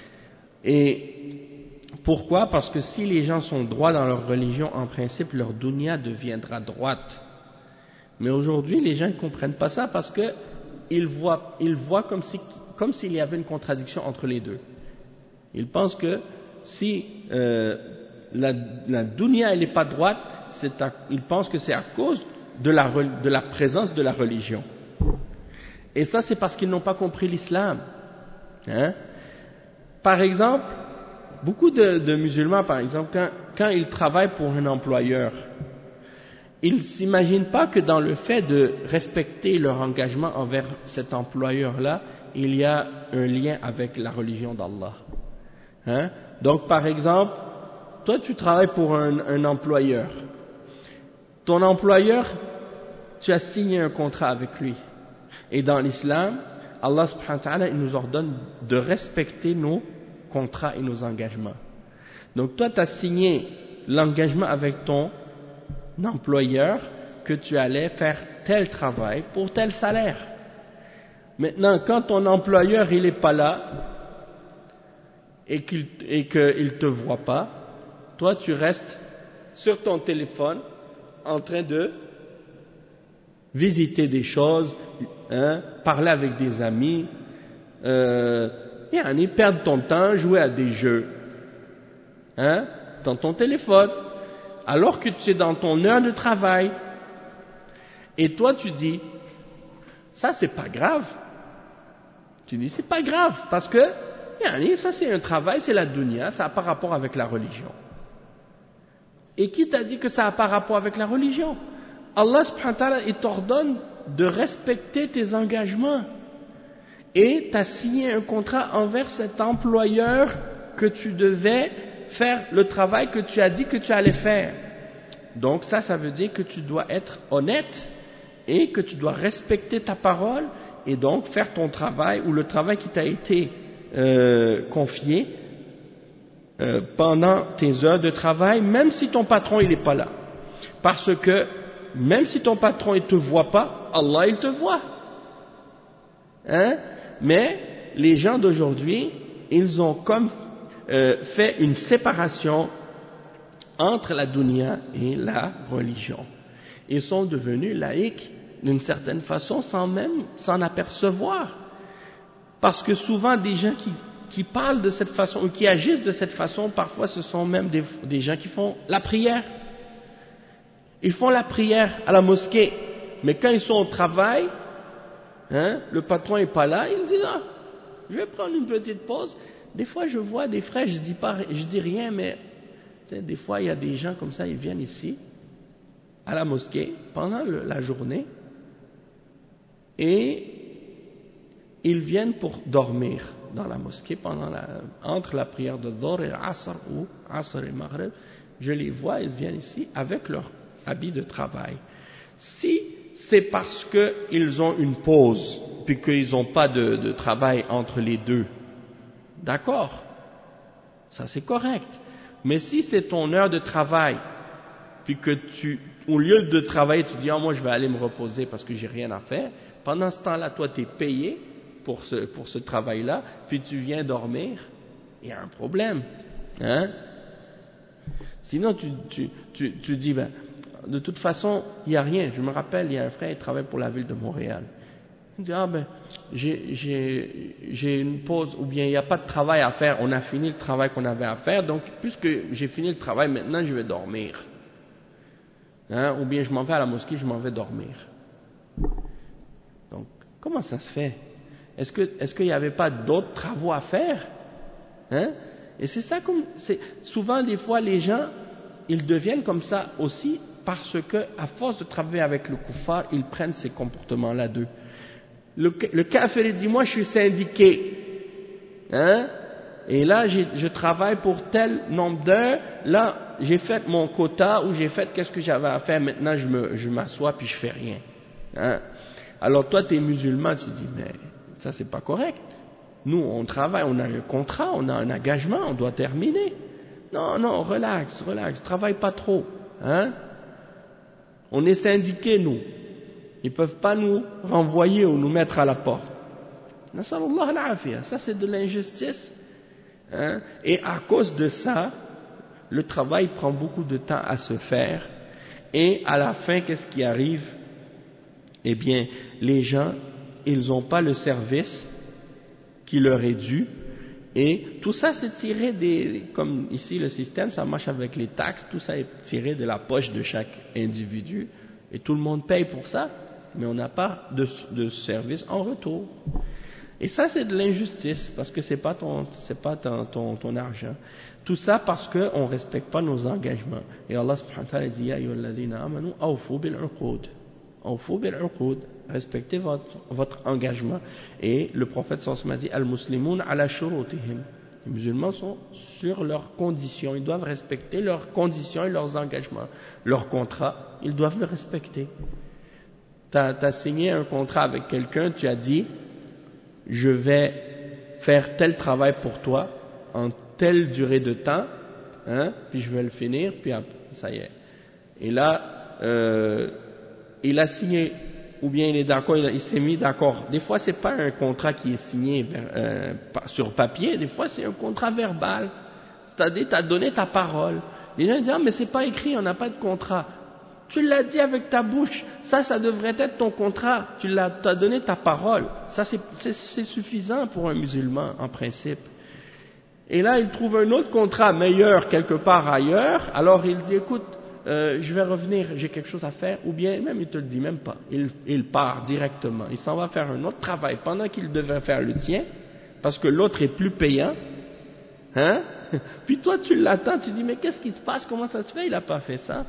Et pourquoi? Parce que si les gens sont droits dans leur religion, en principe, leur dunya deviendra droite. Mais aujourd'hui, les gens ne comprennent pas ça parce que ils voient comme s'il y avait une contradiction entre les deux. Ils pensent que si la dunya elle n'est pas droite, ils pensent que c'est à cause de la présence de la religion. Et ça, c'est parce qu'ils n'ont pas compris l'islam. Hein? Par exemple, beaucoup de musulmans, par exemple, quand ils travaillent pour un employeur, ils ne s'imaginent pas que dans le fait de respecter leur engagement envers cet employeur-là, il y a un lien avec la religion d'Allah. Hein? Donc, par exemple, toi, tu travailles pour un employeur. Ton employeur, tu as signé un contrat avec lui. Et dans l'islam, Allah subhanahu wa ta'ala, il nous ordonne de respecter nos contrats et nos engagements. Donc toi, tu as signé l'engagement avec ton employeur que tu allais faire tel travail pour tel salaire. Maintenant, quand ton employeur, il n'est pas là et qu'il ne te voit pas, toi, tu restes sur ton téléphone en train de visiter des choses, hein, parler avec des amis, perdre ton temps, jouer à des jeux, hein, dans ton téléphone, alors que tu es dans ton heure de travail. Et toi, tu dis, ça c'est pas grave. Tu dis, c'est pas grave, parce que, ça c'est un travail, c'est la dunya, ça n'a pas rapport avec la religion. Et qui t'a dit que ça n'a pas rapport avec la religion? Allah subhanahu wa ta'ala, il t'ordonne de respecter tes engagements. Et tu as signé un contrat envers cet employeur que tu devais faire le travail que tu as dit que tu allais faire. Donc ça veut dire que tu dois être honnête et que tu dois respecter ta parole et donc faire ton travail ou le travail qui t'a été confié pendant tes heures de travail, même si ton patron il n'est pas là. Parce que même si ton patron il te voit pas, Allah il te voit. Hein? Mais les gens d'aujourd'hui, ils ont comme fait une séparation entre la dunya et la religion. Ils sont devenus laïcs d'une certaine façon sans même s'en apercevoir. Parce que souvent des gens qui parlent de cette façon ou qui agissent de cette façon, parfois ce sont même des gens qui font la prière. Ils font la prière à la mosquée, mais quand ils sont au travail, hein, le patron n'est pas là, ils disent ah, je vais prendre une petite pause. Des fois je vois des frères, je dis rien, mais des fois il y a des gens comme ça, ils viennent ici à la mosquée pendant la journée et ils viennent pour dormir dans la mosquée entre la prière de Dhuhr et Asr ou Asr et Maghrib. Je les vois, ils viennent ici avec leur habit de travail. Si c'est parce qu'ils ont une pause puis qu'ils n'ont pas de travail entre les deux, d'accord, ça c'est correct. Mais si c'est ton heure de travail, puis que au lieu de travailler, tu dis, moi je vais aller me reposer parce que j'ai rien à faire, pendant ce temps-là, toi tu es payé pour ce travail-là, puis tu viens dormir, il y a un problème. Hein? Sinon tu dis, de toute façon, il n'y a rien. Je me rappelle, il y a un frère, il travaille pour la ville de Montréal. Il dit, j'ai une pause, ou bien il n'y a pas de travail à faire, on a fini le travail qu'on avait à faire, donc puisque j'ai fini le travail, maintenant je vais dormir. Hein? Ou bien je m'en vais à la mosquée, je m'en vais dormir. Donc, comment ça se fait? Est-ce qu'il n'y avait pas d'autres travaux à faire? Hein? Et c'est ça souvent des fois les gens, ils deviennent comme ça aussi parce que, à force de travailler avec le kuffar, ils prennent ces comportements-là d'eux. Le kafir dit, moi je suis syndiqué, hein, et là je travaille pour tel nombre d'heures, là j'ai fait mon quota ou j'ai fait qu'est-ce que j'avais à faire, maintenant je m'assois puis je fais rien. Hein. Alors toi tu es musulman, tu dis mais ça c'est pas correct. Nous on travaille, on a un contrat, on a un engagement, on doit terminer. Non, relax, travaille pas trop. Hein. On est syndiqués nous. Ils ne peuvent pas nous renvoyer ou nous mettre à la porte. Nasallallahu al-afiyah. Ça c'est de l'injustice. Hein? Et à cause de ça, le travail prend beaucoup de temps à se faire. Et à la fin, qu'est-ce qui arrive? Eh bien, les gens, ils n'ont pas le service qui leur est dû. Et tout ça c'est tiré comme ici le système, ça marche avec les taxes, tout ça est tiré de la poche de chaque individu. Et tout le monde paye pour ça. Mais on n'a pas de service en retour. Et ça, c'est de l'injustice, parce que c'est pas ton argent. Tout ça parce qu'on ne respecte pas nos engagements. Et Allah subhanahu wa ta'ala dit, Ya ayyuhalladhina amanu, awfu bil'uqud. Awfu bil'uqud. Respectez votre engagement. Et le prophète sallallahu alayhi wa sallam a dit, Al-muslimun ala shurutihim. Les musulmans sont sur leurs conditions. Ils doivent respecter leurs conditions et leurs engagements. Leurs contrats, ils doivent le respecter. Tu as signé un contrat avec quelqu'un, tu as dit, je vais faire tel travail pour toi en telle durée de temps, hein, puis je vais le finir, puis ça y est. Et là, il a signé, ou bien il est d'accord, il s'est mis d'accord. Des fois, c'est pas un contrat qui est signé sur papier, des fois c'est un contrat verbal. C'est-à-dire, tu as donné ta parole. Les gens disent, mais c'est pas écrit, on n'a pas de contrat. Tu l'as dit avec ta bouche, ça devrait être ton contrat, tu as donné ta parole, ça c'est suffisant pour un musulman en principe. Et là il trouve un autre contrat meilleur quelque part ailleurs, alors il dit écoute, je vais revenir, j'ai quelque chose à faire, ou bien même il te le dit même pas, il part directement, il s'en va faire un autre travail pendant qu'il devrait faire le tien, parce que l'autre est plus payant, hein? Puis toi tu l'attends, tu dis mais qu'est-ce qui se passe, comment ça se fait, il n'a pas fait ça?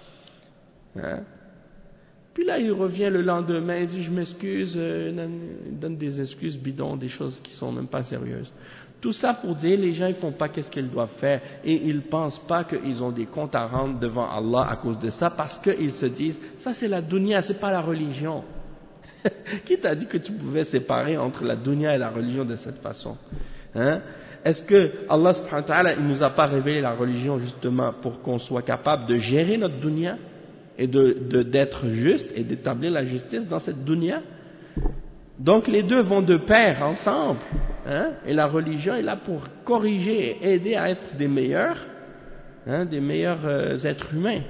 Hein? Puis là il revient le lendemain, il dit je m'excuse, il donne des excuses bidons, des choses qui sont même pas sérieuses. Tout ça pour dire les gens ils font pas qu'est-ce qu'ils doivent faire et ils pensent pas qu'ils ont des comptes à rendre devant Allah à cause de ça parce qu'ils se disent ça c'est la dunya, c'est pas la religion. Qui t'a dit que tu pouvais séparer entre la dunya et la religion de cette façon? Hein? Est-ce que Allah subhanahu wa ta'ala il nous a pas révélé la religion justement pour qu'on soit capable de gérer notre dunya et d'être juste et d'établir la justice dans cette dunya? Donc les deux vont de pair ensemble, hein? Et la religion est là pour corriger et aider à être des meilleurs, hein, des meilleurs êtres humains.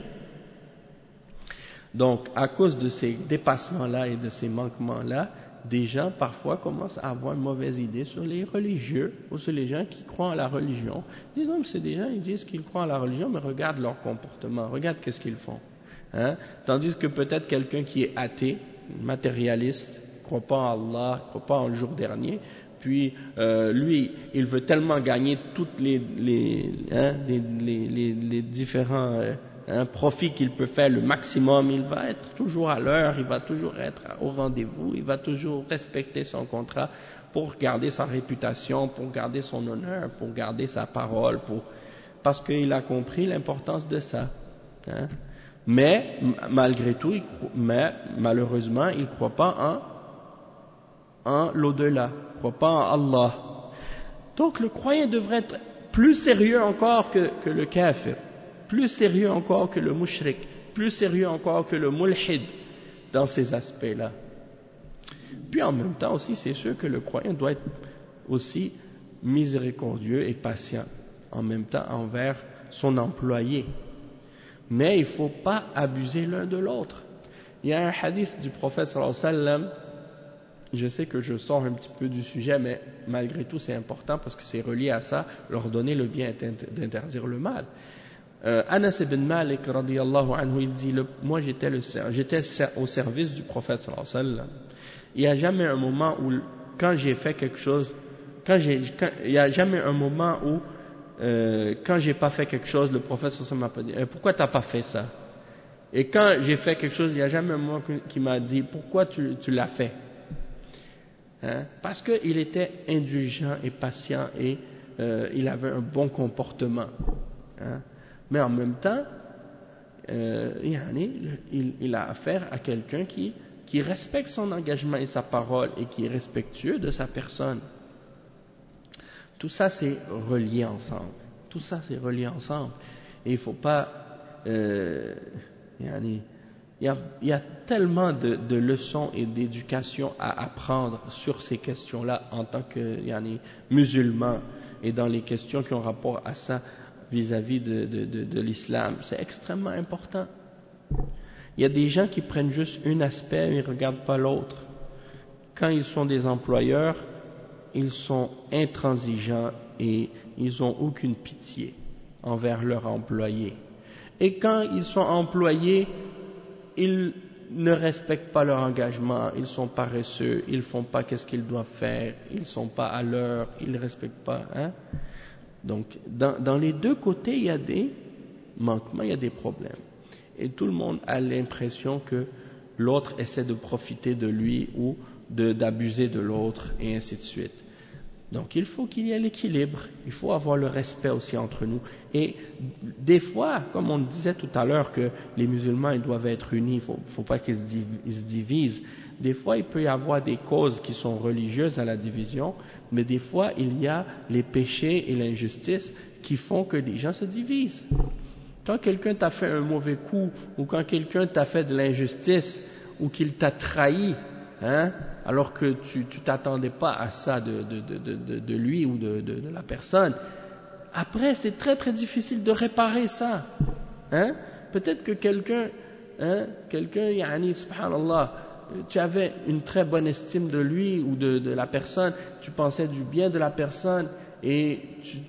Donc à cause de ces dépassements-là et de ces manquements-là, des gens parfois commencent à avoir une mauvaise idée sur les religieux ou sur les gens qui croient en la religion. Disons que c'est des gens, ils disent qu'ils croient en la religion, mais regarde leur comportement, regarde qu'est-ce qu'ils font. Hein? Tandis que peut-être quelqu'un qui est athée, matérialiste, croit pas en Allah, croit pas en le jour dernier, puis lui, il veut tellement gagner toutes les différents profits qu'il peut faire, le maximum, il va être toujours à l'heure, il va toujours être au rendez-vous, il va toujours respecter son contrat pour garder sa réputation, pour garder son honneur, pour garder sa parole, parce qu'il a compris l'importance de ça. Hein? Mais malgré tout, malheureusement, il ne croit pas en l'au-delà, il ne croit pas en Allah. Donc le croyant devrait être plus sérieux encore que le kafir, plus sérieux encore que le mushrik, plus sérieux encore que le mulhid dans ces aspects-là. Puis en même temps aussi, c'est sûr que le croyant doit être aussi miséricordieux et patient en même temps envers son employé. Mais il ne faut pas abuser l'un de l'autre. Il y a un hadith du prophète sallallahu alayhi wa sallam, je sais que je sors un petit peu du sujet, mais malgré tout c'est important parce que c'est relié à ça, leur donner le bien d'interdire le mal. Anas ibn Malik radiyallahu anhu, il dit, moi j'étais au service du prophète sallallahu alayhi wa sallam. Il n'y a jamais un moment où, quand j'ai fait quelque chose, il n'y a jamais un moment où, quand j'ai pas fait quelque chose, le prophète sallallahu alayhi wa sallam m'a pas dit, pourquoi t'as pas fait ça? Et quand j'ai fait quelque chose, il n'y a jamais un moment qui m'a dit, pourquoi tu l'as fait? Hein? Parce qu'il était indulgent et patient et il avait un bon comportement. Hein? Mais en même temps, il a affaire à quelqu'un qui respecte son engagement et sa parole et qui est respectueux de sa personne. Tout ça, c'est relié ensemble. Tout ça, c'est relié ensemble. Et il ne faut pas... il y a tellement de leçons et d'éducation à apprendre sur ces questions-là en tant que musulman et dans les questions qui ont rapport à ça vis-à-vis de l'islam. C'est extrêmement important. Il y a des gens qui prennent juste un aspect et ils ne regardent pas l'autre. Quand ils sont des employeurs, ils sont intransigeants et ils n'ont aucune pitié envers leurs employés. Et quand ils sont employés, ils ne respectent pas leur engagement, ils sont paresseux, ils ne font pas qu'est-ce qu'ils doivent faire, ils ne sont pas à l'heure, ils ne respectent pas. Hein? Donc, dans les deux côtés, il y a des manquements, il y a des problèmes. Et tout le monde a l'impression que l'autre essaie de profiter de lui ou d'abuser de l'autre, et ainsi de suite. Donc il faut qu'il y ait l'équilibre, il faut avoir le respect aussi entre nous. Et des fois, comme on disait tout à l'heure que les musulmans ils doivent être unis, il ne faut pas qu'ils se divisent. Des fois il peut y avoir des causes qui sont religieuses à la division, mais des fois il y a les péchés et l'injustice qui font que les gens se divisent. Quand quelqu'un t'a fait un mauvais coup, ou quand quelqu'un t'a fait de l'injustice, ou qu'il t'a trahi, hein, alors que tu t'attendais pas à ça de lui ou de la personne, après c'est très très difficile de réparer ça. Hein? Peut-être que quelqu'un, subhanallah, tu avais une très bonne estime de lui ou de la personne, tu pensais du bien de la personne et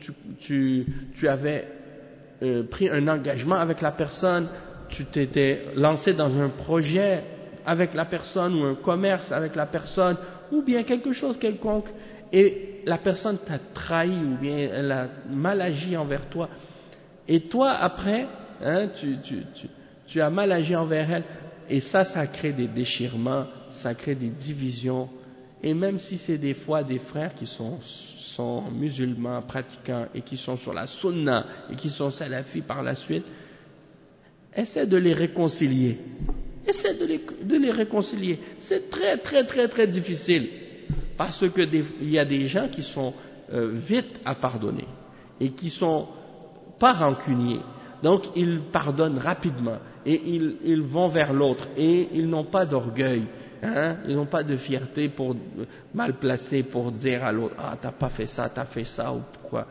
tu avais pris un engagement avec la personne, tu t'étais lancé dans un projet avec la personne ou un commerce avec la personne ou bien quelque chose quelconque et la personne t'a trahi ou bien elle a mal agi envers toi et toi après hein, tu as mal agi envers elle et ça crée des déchirements, ça crée des divisions et même si c'est des fois des frères qui sont musulmans pratiquants et qui sont sur la sunna et qui sont salafis par la suite, essaie de les réconcilier. Essaie de les réconcilier. C'est très très très très difficile parce que il y a des gens qui sont vite à pardonner et qui sont pas rancuniers. Donc ils pardonnent rapidement et ils vont vers l'autre et ils n'ont pas d'orgueil. Hein? Ils n'ont pas de fierté pour mal placée pour dire à l'autre t'as pas fait ça, t'as fait ça ou pourquoi.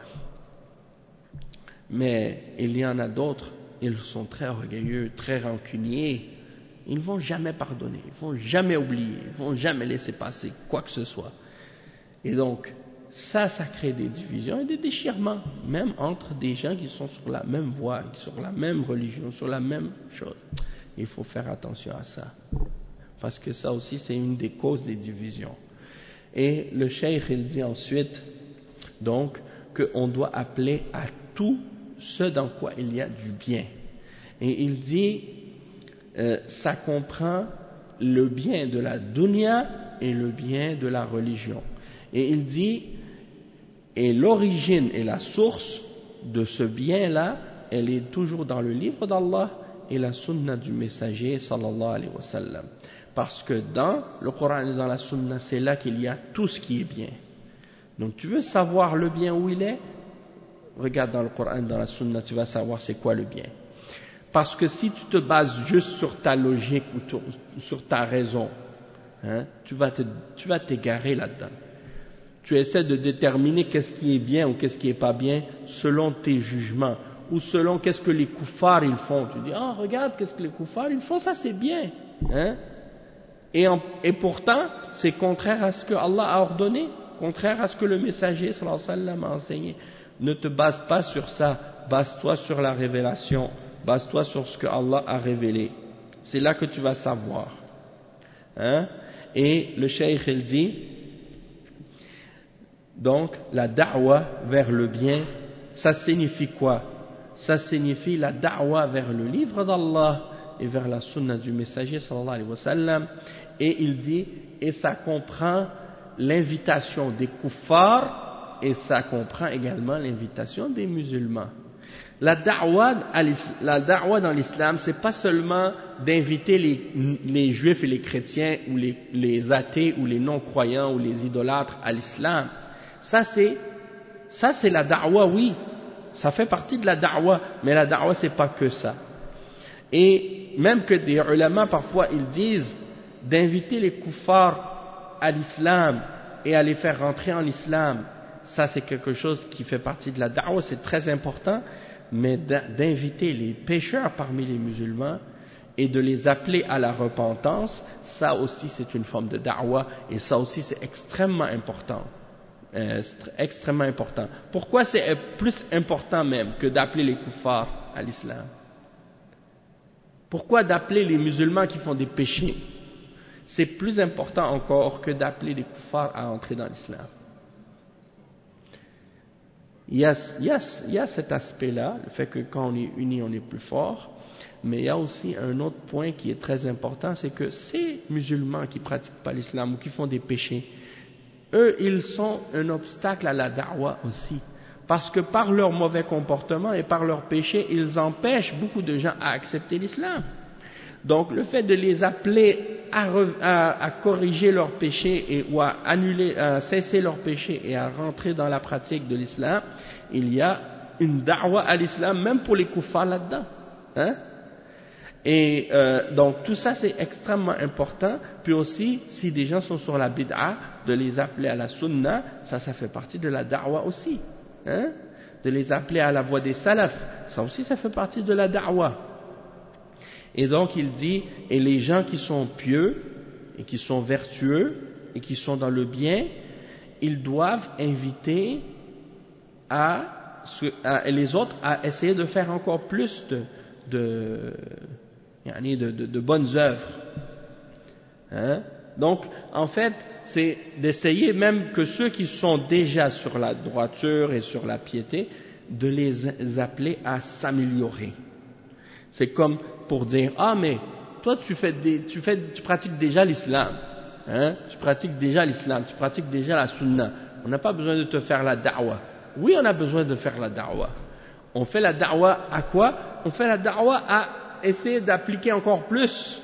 Mais il y en a d'autres, ils sont très orgueilleux, très rancuniers. Ils ne vont jamais pardonner, ils ne vont jamais oublier, ils ne vont jamais laisser passer quoi que ce soit. Et donc, ça crée des divisions et des déchirements, même entre des gens qui sont sur la même voie, sur la même religion, sur la même chose. Il faut faire attention à ça, parce que ça aussi c'est une des causes des divisions. Et le cheikh il dit ensuite, donc, qu'on doit appeler à tout ce dans quoi il y a du bien. Et il dit... ça comprend le bien de la dunya et le bien de la religion. Et il dit, et l'origine et la source de ce bien-là, elle est toujours dans le livre d'Allah et la sunna du messager sallallahu alayhi wa sallam. Parce que dans le Coran et dans la sunna, c'est là qu'il y a tout ce qui est bien. Donc tu veux savoir le bien où il est, regarde dans le Coran, dans la Sunna, tu vas savoir c'est quoi le bien. Parce que si tu te bases juste sur ta logique ou sur ta raison, hein, tu vas t'égarer là-dedans. Tu essaies de déterminer qu'est-ce qui est bien ou qu'est-ce qui est pas bien selon tes jugements ou selon qu'est-ce que les koufars ils font. Tu dis, ah, regarde qu'est-ce que les koufars ils font, ça c'est bien. Hein? Et pourtant, c'est contraire à ce que Allah a ordonné, contraire à ce que le messager sallallahu alayhi wa sallam a enseigné. Ne te base pas sur ça, base-toi sur la révélation, base-toi sur ce que Allah a révélé. C'est là que tu vas savoir. Hein? Et le cheikh il dit, donc la da'wa vers le bien, ça signifie quoi? Ça signifie la da'wa vers le livre d'Allah et vers la sunna du messager sallallahu alayhi wa sallam. Et il dit, et ça comprend l'invitation des kuffars et ça comprend également l'invitation des musulmans. La da'wa dans l'islam, c'est pas seulement d'inviter les juifs et les chrétiens ou les athées ou les non-croyants ou les idolâtres à l'islam. Ça c'est la da'wa, oui. Ça fait partie de la da'wa, mais la da'wa c'est pas que ça. Et même que des ulama parfois ils disent d'inviter les kuffars à l'islam et à les faire rentrer en islam, ça c'est quelque chose qui fait partie de la da'wa, c'est très important, mais d'inviter les pécheurs parmi les musulmans et de les appeler à la repentance, ça aussi c'est une forme de da'wa et ça aussi c'est extrêmement important. Extrêmement important. Pourquoi c'est plus important même que d'appeler les kuffars à l'islam? Pourquoi d'appeler les musulmans qui font des péchés? C'est plus important encore que d'appeler les kuffars à entrer dans l'islam. Il y a cet aspect-là, le fait que quand on est unis, on est plus fort, mais il y a aussi un autre point qui est très important, c'est que ces musulmans qui pratiquent pas l'islam ou qui font des péchés, eux, ils sont un obstacle à la da'wa aussi. Parce que par leur mauvais comportement et par leur péché, ils empêchent beaucoup de gens à accepter l'islam. Donc, le fait de les appeler à corriger leurs péchés ou à annuler, à cesser leurs péchés et à rentrer dans la pratique de l'islam, il y a une da'wa à l'islam, même pour les kuffars là-dedans. Hein? Et donc tout ça c'est extrêmement important. Puis aussi, si des gens sont sur la bid'a, de les appeler à la sunna, ça fait partie de la da'wa aussi. Hein? De les appeler à la voie des salafs, ça aussi ça fait partie de la da'wa. Et donc il dit, et les gens qui sont pieux et qui sont vertueux et qui sont dans le bien, ils doivent inviter les autres à essayer de faire encore plus de bonnes œuvres. Hein? Donc, en fait, c'est d'essayer même que ceux qui sont déjà sur la droiture et sur la piété, de les appeler à s'améliorer. C'est comme pour dire, ah mais toi tu pratiques déjà l'islam, hein? Tu pratiques déjà l'islam, tu pratiques déjà la sunna. On n'a pas besoin de te faire la da'wa. Oui, on a besoin de faire la da'wa. On fait la da'wa à quoi? On fait la da'wa à essayer d'appliquer encore plus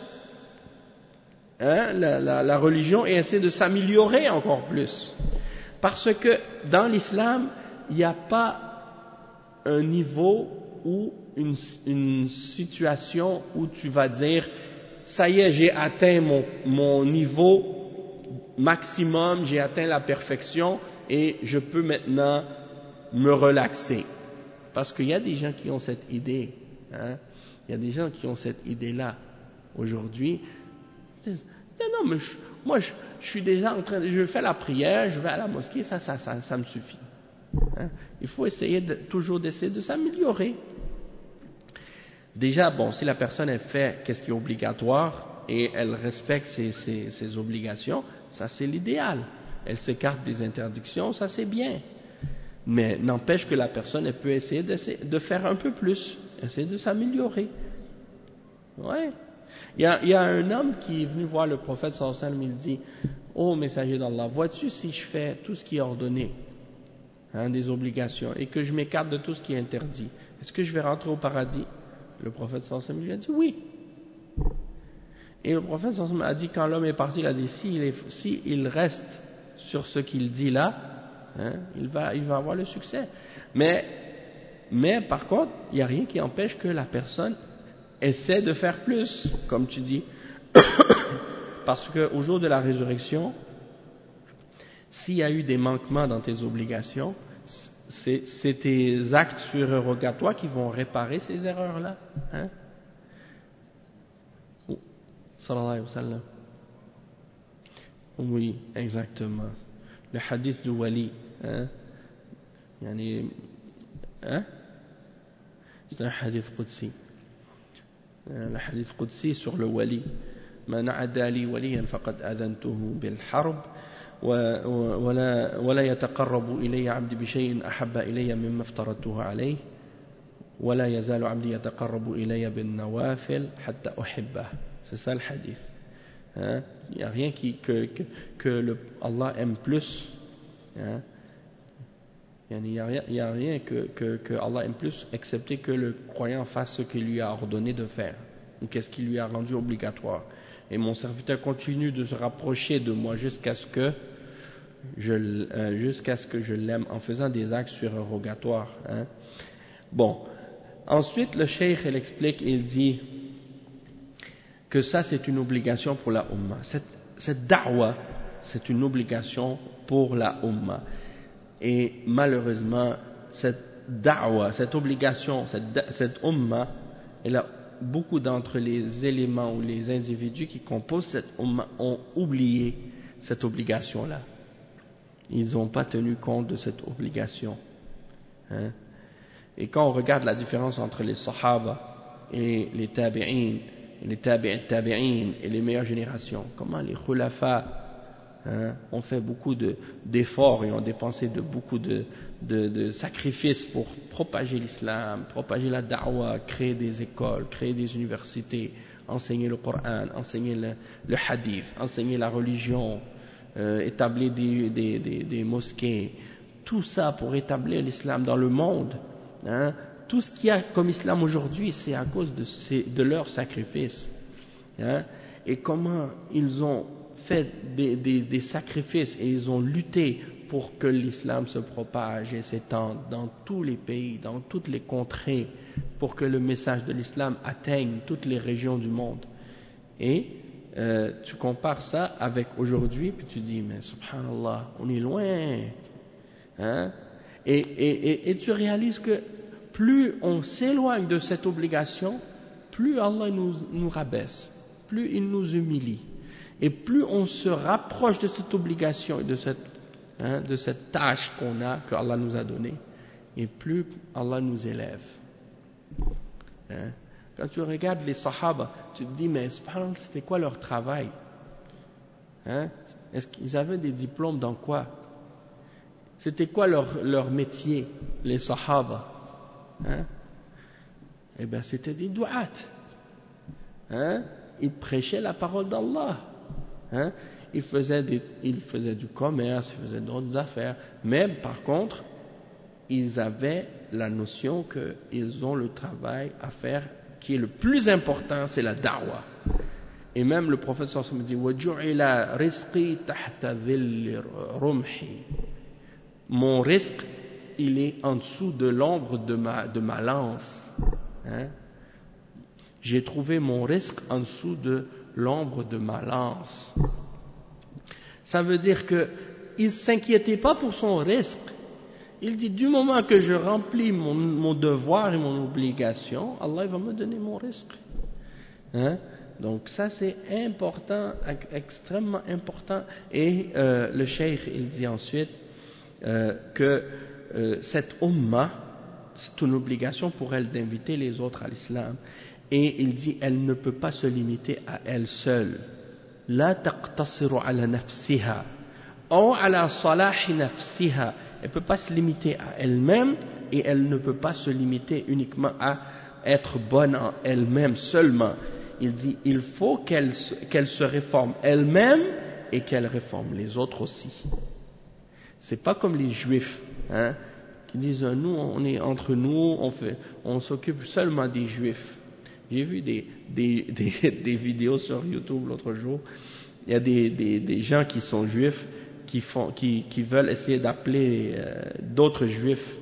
la religion et essayer de s'améliorer encore plus. Parce que dans l'islam, il n'y a pas un niveau ou une situation où tu vas dire ça y est, j'ai atteint mon niveau maximum, j'ai atteint la perfection et je peux maintenant me relaxer. Parce qu'il y a des gens qui ont cette idée, hein? Il y a des gens qui ont cette idée-là aujourd'hui. Non, mais moi je suis déjà je fais la prière, je vais à la mosquée, ça me suffit. Hein? Il faut essayer toujours d'essayer de s'améliorer. Déjà, bon, si la personne elle fait qu'est-ce qui est obligatoire et elle respecte ses obligations, ça c'est l'idéal. Elle s'écarte des interdictions, ça c'est bien. Mais n'empêche que la personne elle peut essayer de faire un peu plus, essayer de s'améliorer. Ouais. Il y a un homme qui est venu voir le prophète sallallahu alayhi wa sallam, il dit, ô messager d'Allah, vois-tu si je fais tout ce qui est ordonné, hein, des obligations, et que je m'écarte de tout ce qui est interdit, est-ce que je vais rentrer au paradis? Le prophète sallallahu alayhi wa sallam lui a dit oui. Et le prophète sallallahu alayhi wa sallam a dit, quand l'homme est parti, il a dit, s'il reste sur ce qu'il dit là, hein, il va avoir le succès. Mais Mais par contre, il n'y a rien qui empêche que la personne essaie de faire plus, comme tu dis. Parce qu'au jour de la résurrection, s'il y a eu des manquements dans tes obligations, c'est tes actes surérogatoires qui vont réparer ces erreurs-là. Hein? Oh, sallallahu alayhi wa sallam. Oui, exactement. Le hadith du wali. Hein? Hein? C'est un hadith qudsi. Le hadith qudsi sur le wali. من عادى لي وليا فقد آذنته بالحرب ولا يتقرب إلي عبدي بشيء أحب إلي مما افترضته عليه ولا يزال عبدي يتقرب إلي بالنوافل حتى أحبه. C'est ça le hadith. Hein? Il n'y a rien que Allah aime plus. Hein? Il n'y a rien que Allah aime plus, excepté que le croyant fasse ce qu'il lui a ordonné de faire, ou qu'est-ce qu'il lui a rendu obligatoire. Et mon serviteur continue de se rapprocher de moi jusqu'à ce que je l'aime en faisant des actes surérogatoires. Hein. Bon, ensuite le cheikh il explique, il dit que ça c'est une obligation pour la Ummah. Cette da'wa, c'est une obligation pour la Ummah. Et malheureusement, cette da'wa, cette obligation, cette Ummah, elle a beaucoup d'entre les éléments ou les individus qui composent cette Ummah ont oublié cette obligation-là. Ils n'ont pas tenu compte de cette obligation. Hein? Et quand on regarde la différence entre les Sahaba et les Tabi'in, les Tabi'in et les meilleures générations, comment les Khulafa ont fait beaucoup d'efforts et ont dépensé beaucoup de sacrifices pour propager l'islam, propager la da'wa, créer des écoles, créer des universités, enseigner le Coran, enseigner le hadith, enseigner la religion, établir des mosquées, tout ça pour établir l'islam dans le monde. Hein. Tout ce qu'il y a comme islam aujourd'hui, c'est à cause de leurs sacrifices. Hein. Et comment ils ont fait des sacrifices et ils ont lutté pour que l'islam se propage et s'étende dans tous les pays, dans toutes les contrées, pour que le message de l'islam atteigne toutes les régions du monde. Et tu compares ça avec aujourd'hui, puis tu dis, mais subhanallah, on est loin. Hein? Et tu réalises que plus on s'éloigne de cette obligation, plus Allah nous rabaisse, plus il nous humilie. Et plus on se rapproche de cette obligation et de cette tâche que Allah nous a donnée, et plus Allah nous élève. Hein? Quand tu regardes les Sahaba, tu te dis, mais subhanallah, c'était quoi leur travail? Hein? Est-ce qu'ils avaient des diplômes dans quoi? C'était quoi leur métier, les Sahaba? Hein? Eh bien, c'était des du'at. Hein? Ils prêchaient la parole d'Allah. Hein? Ils faisaient du commerce, ils faisaient d'autres affaires, mais par contre, ils avaient la notion qu'ils ont le travail à faire qui est le plus important, c'est la da'wa. Et même le prophète sallallahu alayhi wa sallam dit وَجُعِلَ رِزْقِي تَحْتَ ظِلِّ رُمْحِي. Mon risque, il est en dessous de l'ombre de ma lance. Hein? J'ai trouvé mon risque en dessous de l'ombre de ma lance. Ça veut dire qu'il ne s'inquiétait pas pour son risque. Il dit, du moment que je remplis mon devoir et mon obligation, Allah va me donner mon risque. Hein? Donc ça c'est important, extrêmement important. Et le cheikh il dit ensuite que cette ummah, c'est une obligation pour elle d'inviter les autres à l'islam. Et il dit, elle ne peut pas se limiter à elle seule. La taqtasiru ala nafsiha ou ala salahi nafsiha. Elle ne peut pas se limiter à elle-même et elle ne peut pas se limiter uniquement à être bonne en elle-même seulement. Il dit, il faut qu'elle se réforme elle-même et qu'elle réforme les autres aussi. C'est pas comme les juifs, hein, qui disent, nous, on est entre nous, on s'occupe seulement des juifs. J'ai vu des vidéos sur YouTube l'autre jour. Il y a des gens qui sont juifs qui veulent essayer d'appeler d'autres juifs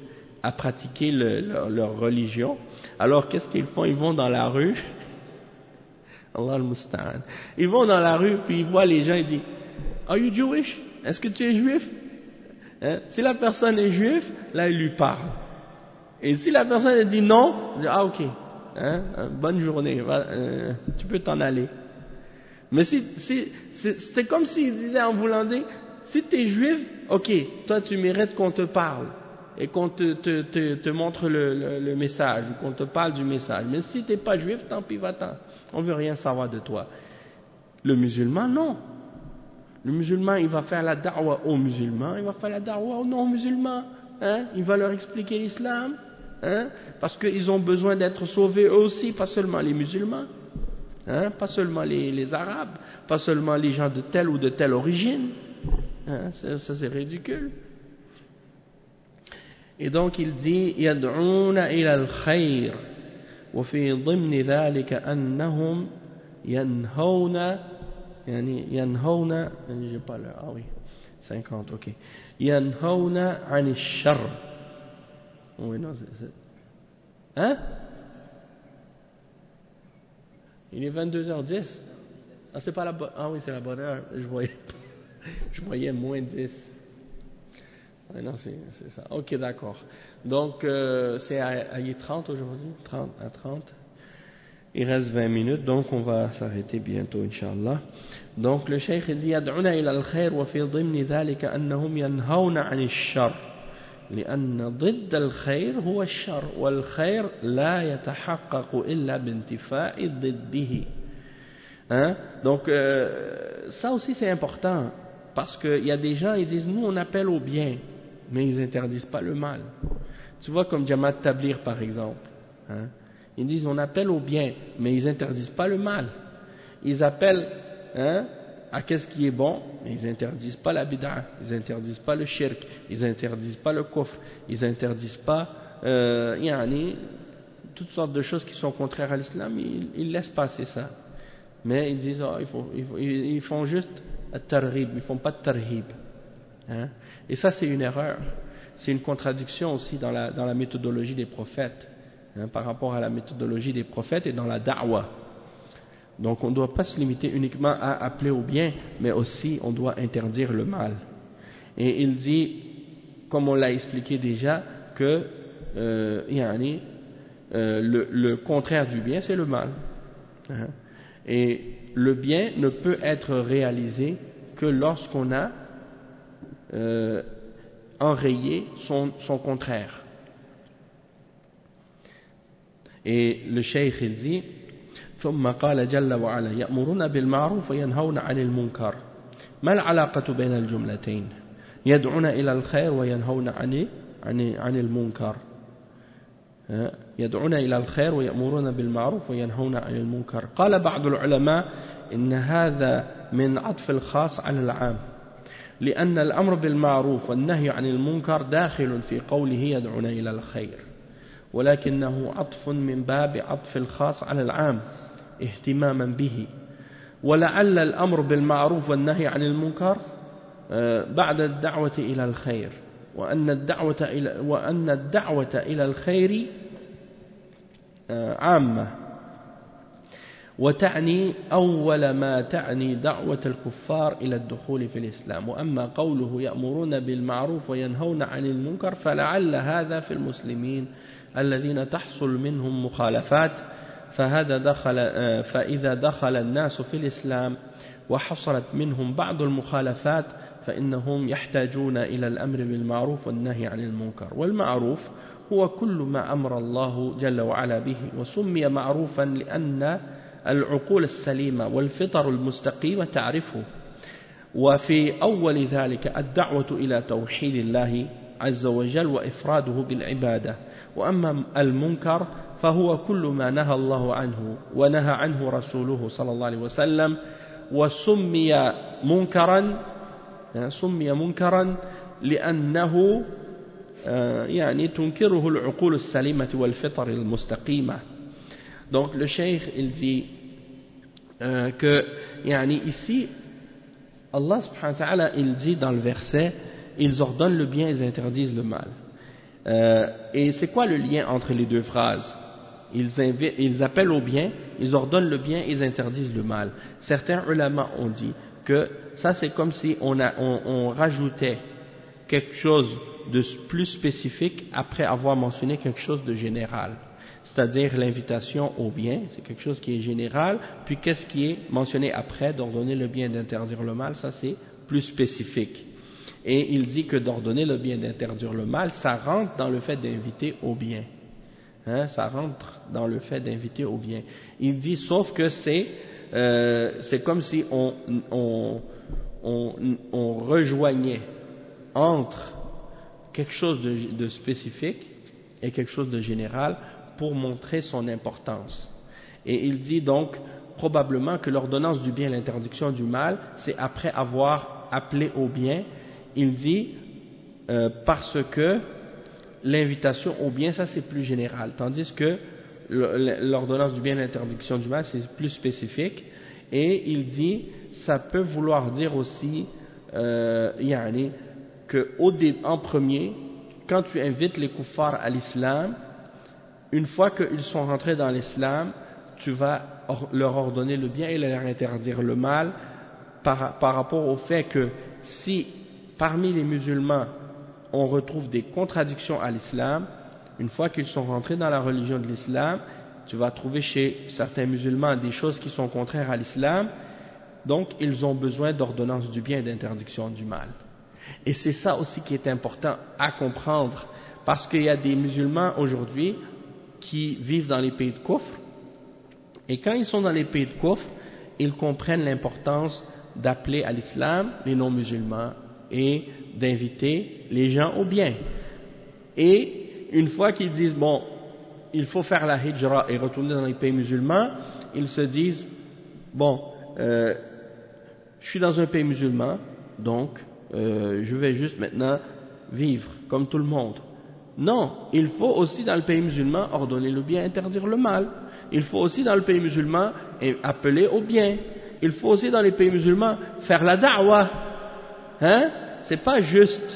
à pratiquer leur religion. Alors qu'est-ce qu'ils font? Ils vont dans la rue, Allah al-Musta'an, ils vont dans la rue puis ils voient les gens et disent Are you Jewish? Est-ce que tu es juif? Hein? Si la personne est juive, là il lui parle. Et si la personne dit non, il dit ah ok, hein? Bonne journée, tu peux t'en aller. Mais c'est comme s'il disait en voulant dire si tu es juif, ok, toi tu mérites qu'on te parle et qu'on te montre le message ou qu'on te parle du message. Mais si tu n'es pas juif, tant pis, va-t'en. On ne veut rien savoir de toi. Le musulman, non. Le musulman, il va faire la da'wa aux musulmans, il va faire la da'wa aux non-musulmans. Hein? Il va leur expliquer l'islam. Hein? Parce qu'ils ont besoin d'être sauvés eux aussi, pas seulement les musulmans. Hein? Pas seulement les arabes, pas seulement les gens de telle ou de telle origine. Hein? Ça c'est ridicule. Et donc il dit yad'una ila al-khayr wa fi dhimni dhalika annahum yanhauna yanhauna j'ai pas l'heure, ah oui 50, ok, yanhauna 'an ash-sharr. Oui, non, hein? Il est 22h10. Ah, c'est pas la bonne. Ah oui, c'est la bonne heure. Je voyais moins 10. Ah, non, c'est ça. Ok, d'accord. Donc, c'est à 30 aujourd'hui, 30 à 30. Il reste 20 minutes, donc on va s'arrêter bientôt, Inch'Allah. Donc, le cheikh dit يدعون إلى الخير وفي ضمن ذلك أنهم ينهون عن الشر لأن ضد الخير هو الشر والخير لا يتحقق إلا بانتفاء ضده. Hein? Donc, ça aussi c'est important, parce qu'il y a des gens, ils disent, nous on appelle au bien, mais ils interdisent pas le mal. Tu vois, comme Jamaat Tabligh par exemple. Hein? Ils disent, on appelle au bien, mais ils interdisent pas le mal. Ils appellent à qu'est-ce qui est bon, mais ils interdisent pas la bid'a, ils interdisent pas le shirk, ils interdisent pas le kufr, ils interdisent pas toutes sortes de choses qui sont contraires à l'islam, ils laissent passer ça. Mais ils disent, ils font juste at-targhib, ils font pas de tarhib. Hein? Et ça c'est une erreur, c'est une contradiction aussi dans la méthodologie des prophètes, hein, par rapport à la méthodologie des prophètes et dans la da'wa. Donc on ne doit pas se limiter uniquement à appeler au bien, mais aussi on doit interdire le mal. Et il dit, comme on l'a expliqué déjà, que le contraire du bien c'est le mal. Hein? Et le bien ne peut être réalisé que lorsqu'on a enrayé son contraire. Et le cheikh il dit ثم قال جل وعلا يأمرون بالمعروف وينهون عن المنكر. ما العلاقة بين الجملتين؟ يدعون إلى الخير وينهون عن المنكر. يدعون إلى الخير ويأمرون بالمعروف وينهون عن المنكر. قال بعض العلماء إن هذا من عطف الخاص على العام، لأن الأمر بالمعروف والنهي عن المنكر داخل في قوله يدعون إلى الخير، ولكنه عطف من باب عطف الخاص على العام اهتماما به. ولعل الأمر بالمعروف والنهي عن المنكر بعد الدعوة إلى الخير، وأن الدعوة إلى الخير عامة، وتعني أول ما تعني دعوة الكفار إلى الدخول في الإسلام. وأما قوله يأمرون بالمعروف وينهون عن المنكر فلعل هذا في المسلمين الذين تحصل منهم مخالفات، فإذا دخل الناس في الإسلام وحصلت منهم بعض المخالفات فإنهم يحتاجون إلى الأمر بالمعروف والنهي عن المنكر. والمعروف هو كل ما أمر الله جل وعلا به، وسمي معروفا لأن العقول السليمة والفطر المستقيمة تعرفه. وفي أول ذلك الدعوة إلى توحيد الله عز وجل وإفراده بالعبادة. وأما المنكر فهو كل ما نهى الله عنه ونهى عنه رسوله صلى الله عليه وسلم، وسمي منكرا لأنه تنكره العقول السليمة والفطر المستقيمة. Donc le cheikh il dit que ici Allah subhanahu wa ta'ala il dit dans le verset, ils ordonnent le bien, ils interdisent le mal. Et c'est quoi le lien entre les deux phrases? Ils appellent au bien, ils ordonnent le bien, ils interdisent le mal. Certains ulama ont dit que ça c'est comme si on rajoutait quelque chose de plus spécifique après avoir mentionné quelque chose de général. C'est-à-dire l'invitation au bien, c'est quelque chose qui est général, puis qu'est-ce qui est mentionné après, d'ordonner le bien, d'interdire le mal, ça c'est plus spécifique. Et il dit que d'ordonner le bien, d'interdire le mal, ça rentre dans le fait d'inviter au bien. Ça rentre dans le fait d'inviter au bien. Il dit, sauf que c'est comme si on rejoignait entre quelque chose de spécifique et quelque chose de général pour montrer son importance. Et il dit donc probablement que l'ordonnance du bien et l'interdiction du mal, c'est après avoir appelé au bien. Il dit parce que l'invitation au bien, ça c'est plus général, tandis que l'ordonnance du bien et l'interdiction du mal, c'est plus spécifique. Et il dit, ça peut vouloir dire aussi, que en premier, quand tu invites les kuffars à l'islam, une fois qu'ils sont rentrés dans l'islam, tu vas leur ordonner le bien et leur interdire le mal par rapport au fait que si parmi les musulmans on retrouve des contradictions à l'islam, une fois qu'ils sont rentrés dans la religion de l'islam, tu vas trouver chez certains musulmans des choses qui sont contraires à l'islam, donc ils ont besoin d'ordonnance du bien et d'interdiction du mal. Et c'est ça aussi qui est important à comprendre, parce qu'il y a des musulmans aujourd'hui qui vivent dans les pays de Kufr, et quand ils sont dans les pays de Kufr, ils comprennent l'importance d'appeler à l'islam les non-musulmans et d'inviter les gens au bien. Et une fois qu'ils disent, bon, il faut faire la hijra et retourner dans les pays musulmans, ils se disent, bon, je suis dans un pays musulman, donc je vais juste maintenant vivre comme tout le monde. Non, il faut aussi dans le pays musulman ordonner le bien, interdire le mal. Il faut aussi dans le pays musulman appeler au bien. Il faut aussi dans les pays musulmans faire la da'wah. C'est pas juste,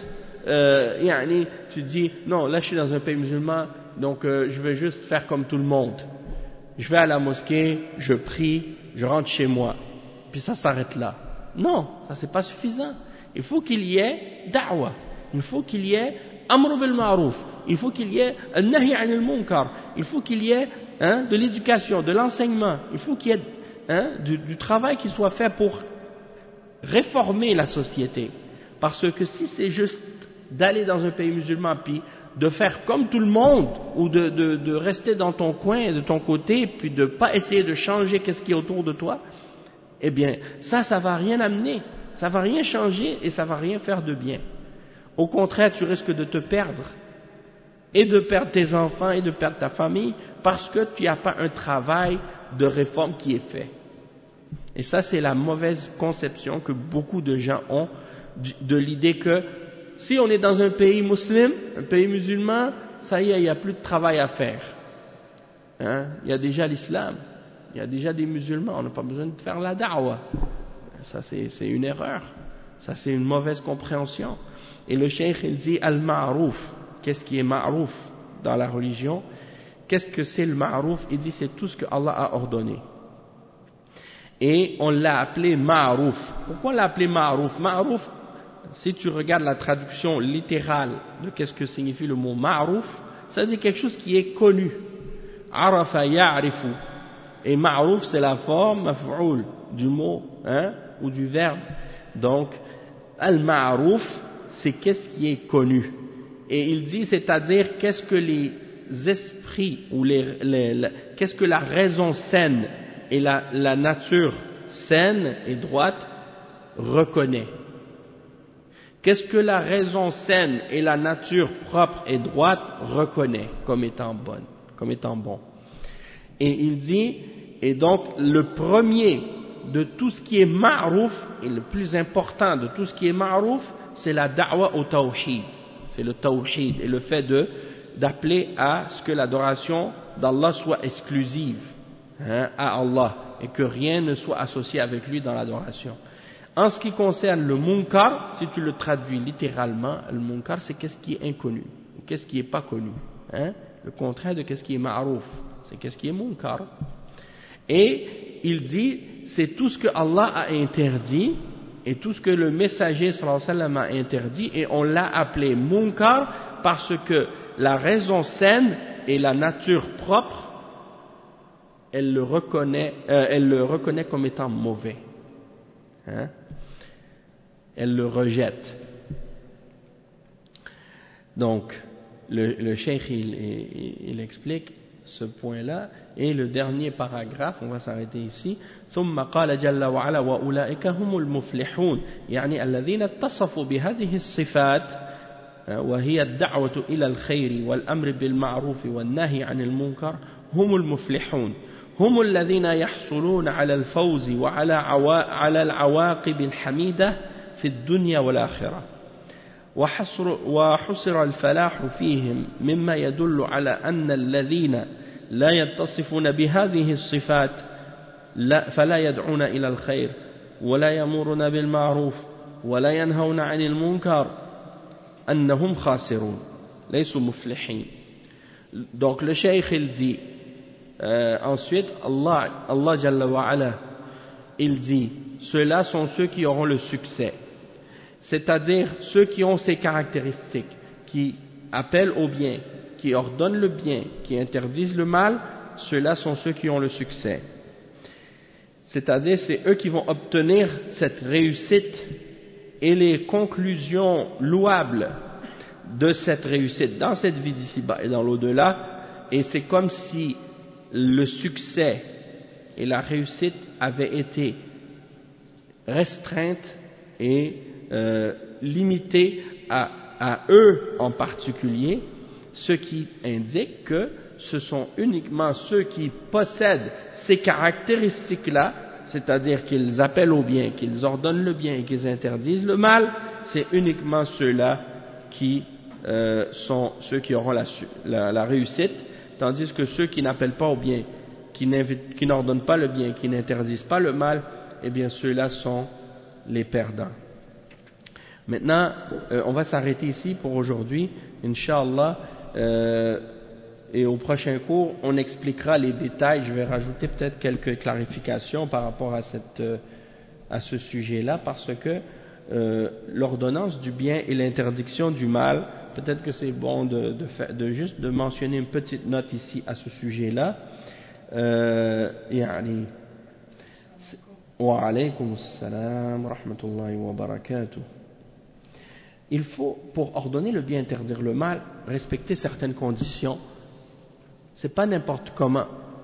tu dis, non, là je suis dans un pays musulman, donc je vais juste faire comme tout le monde. Je vais à la mosquée, je prie, je rentre chez moi. Puis ça s'arrête là. Non, ça c'est pas suffisant. Il faut qu'il y ait da'wah. Il faut qu'il y ait amr bil ma'ruf. Il faut qu'il y ait nahy anil munkar. Il faut qu'il y ait de l'éducation, de l'enseignement. Il faut qu'il y ait du travail qui soit fait pour réformer la société. Parce que si c'est juste d'aller dans un pays musulman puis de faire comme tout le monde ou de rester dans ton coin, de ton côté, puis de pas essayer de changer qu'est-ce qui est autour de toi, eh bien ça va rien amener, ça va rien changer et ça va rien faire de bien. Au contraire, tu risques de te perdre et de perdre tes enfants et de perdre ta famille parce que tu n'as pas un travail de réforme qui est fait. Et ça, c'est la mauvaise conception que beaucoup de gens ont de l'idée que si on est dans un pays musulman, un pays musulman, ça y est, il n'y a plus de travail à faire. Il y a déjà l'islam, il y a déjà des musulmans, on n'a pas besoin de faire la da'wah. Ça, c'est une erreur. Ça, c'est une mauvaise compréhension. Et le cheikh, il dit al-ma'rouf. Qu'est-ce qui est ma'rouf dans la religion? Qu'est-ce que c'est le ma'rouf? Il dit c'est tout ce que Allah a ordonné. Et on l'a appelé ma'rouf. Pourquoi on l'a appelé ma'rouf? Ma'rouf, si tu regardes la traduction littérale de qu'est-ce que signifie le mot ma'rouf, ça veut dire quelque chose qui est connu. Arafa ya'rifu. Et ma'rouf, c'est la forme maf'oul du mot, ou du verbe. Donc, al-ma'rouf, c'est qu'est-ce qui est connu. Et il dit, c'est-à-dire qu'est-ce que les esprits ou qu'est-ce que la raison saine et la nature saine et droite reconnaît. Qu'est-ce que la raison saine et la nature propre et droite reconnaît comme étant bonne, comme étant bon. Et il dit, et donc le premier de tout ce qui est ma'rouf, et le plus important de tout ce qui est ma'rouf, c'est la da'wa au tawhid. C'est le tawhid et le fait d'appeler à ce que l'adoration d'Allah soit exclusive à Allah et que rien ne soit associé avec lui dans l'adoration. En ce qui concerne le munkar, si tu le traduis littéralement, le munkar c'est qu'est-ce qui est inconnu. qu'est-ce qui n'est pas connu, hein? Le contraire de qu'est-ce qui est ma'rouf, c'est qu'est-ce qui est munkar. Et il dit, c'est tout ce que Allah a interdit et tout ce que le messager sallallahu alayhi wa sallam a interdit, et on l'a appelé munkar parce que la raison saine et la nature propre, elle le reconnaît comme étant mauvais, hein? Elle le rejette. Donc le cheikh il explique ce point-là, et le dernier paragraphe, on va s'arrêter ici. ثم قال جل وعلا وأولئك هم المفلحون يعني الذين اتصفوا بهذه الصفات وهي الدعوة إلى الخير والأمر بالمعروف والنهي عن المنكر هم المفلحون هم الذين يحصلون على الفوز على العواقب الحميدة في الدنيا والآخرة وحصر الفلاح فيهم مما يدل على أن الذين لا يتصفون بهذه الصفات فلا يدعون إلى الخير ولا يأمرون بالمعروف ولا ينهون عن المنكر أنهم خاسرون ليسوا مفلحين. Donc le cheikh il dit ensuite Allah Jalla wa Ala il dit ceux-là sont ceux qui auront le succès, c'est-à-dire ceux qui ont ces caractéristiques, qui appellent au bien, qui ordonnent le bien, qui interdisent le mal, ceux-là sont ceux qui ont le succès. C'est-à-dire c'est eux qui vont obtenir cette réussite et les conclusions louables de cette réussite dans cette vie d'ici-bas et dans l'au-delà, et c'est comme si le succès et la réussite avaient été restreintes et limitées à eux en particulier, ce qui indique que ce sont uniquement ceux qui possèdent ces caractéristiques-là, c'est-à-dire qu'ils appellent au bien, qu'ils ordonnent le bien et qu'ils interdisent le mal, c'est uniquement ceux-là qui sont ceux qui auront la réussite, tandis que ceux qui n'appellent pas au bien, qui n'ordonnent pas le bien, qui n'interdisent pas le mal, eh bien ceux-là sont les perdants. Maintenant, on va s'arrêter ici pour aujourd'hui, Inch'Allah, et au prochain cours, on expliquera les détails. Je vais rajouter peut-être quelques clarifications par rapport à ce sujet-là, parce que l'ordonnance du bien et l'interdiction du mal, peut-être que c'est bon de juste de mentionner une petite note ici à ce sujet-là. Wa alaykum assalam wa rahmatullahi wa barakatuh. Il faut, pour ordonner le bien, interdire le mal, respecter certaines conditions. C'est pas n'importe comment.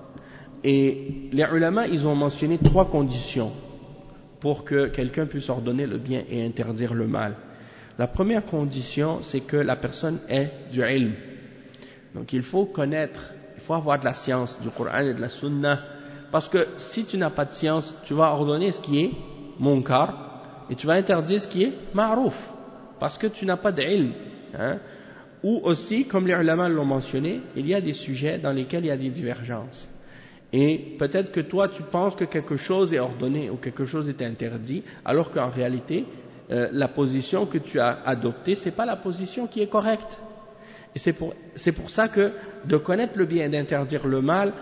Et les ulama, ils ont mentionné 3 conditions pour que quelqu'un puisse ordonner le bien et interdire le mal. La première condition, c'est que la personne ait du ilm. Donc il faut connaître, il faut avoir de la science du Coran et de la Sunna, parce que si tu n'as pas de science, tu vas ordonner ce qui est munkar et tu vas interdire ce qui est ma'rouf, parce que tu n'as pas d'ilm, hein. Ou aussi, comme les ulama l'ont mentionné, il y a des sujets dans lesquels il y a des divergences. Et peut-être que toi, tu penses que quelque chose est ordonné ou quelque chose est interdit, alors qu'en réalité, la position que tu as adoptée, c'est pas la position qui est correcte. Et c'est pour ça que de connaître le bien et d'interdire le mal,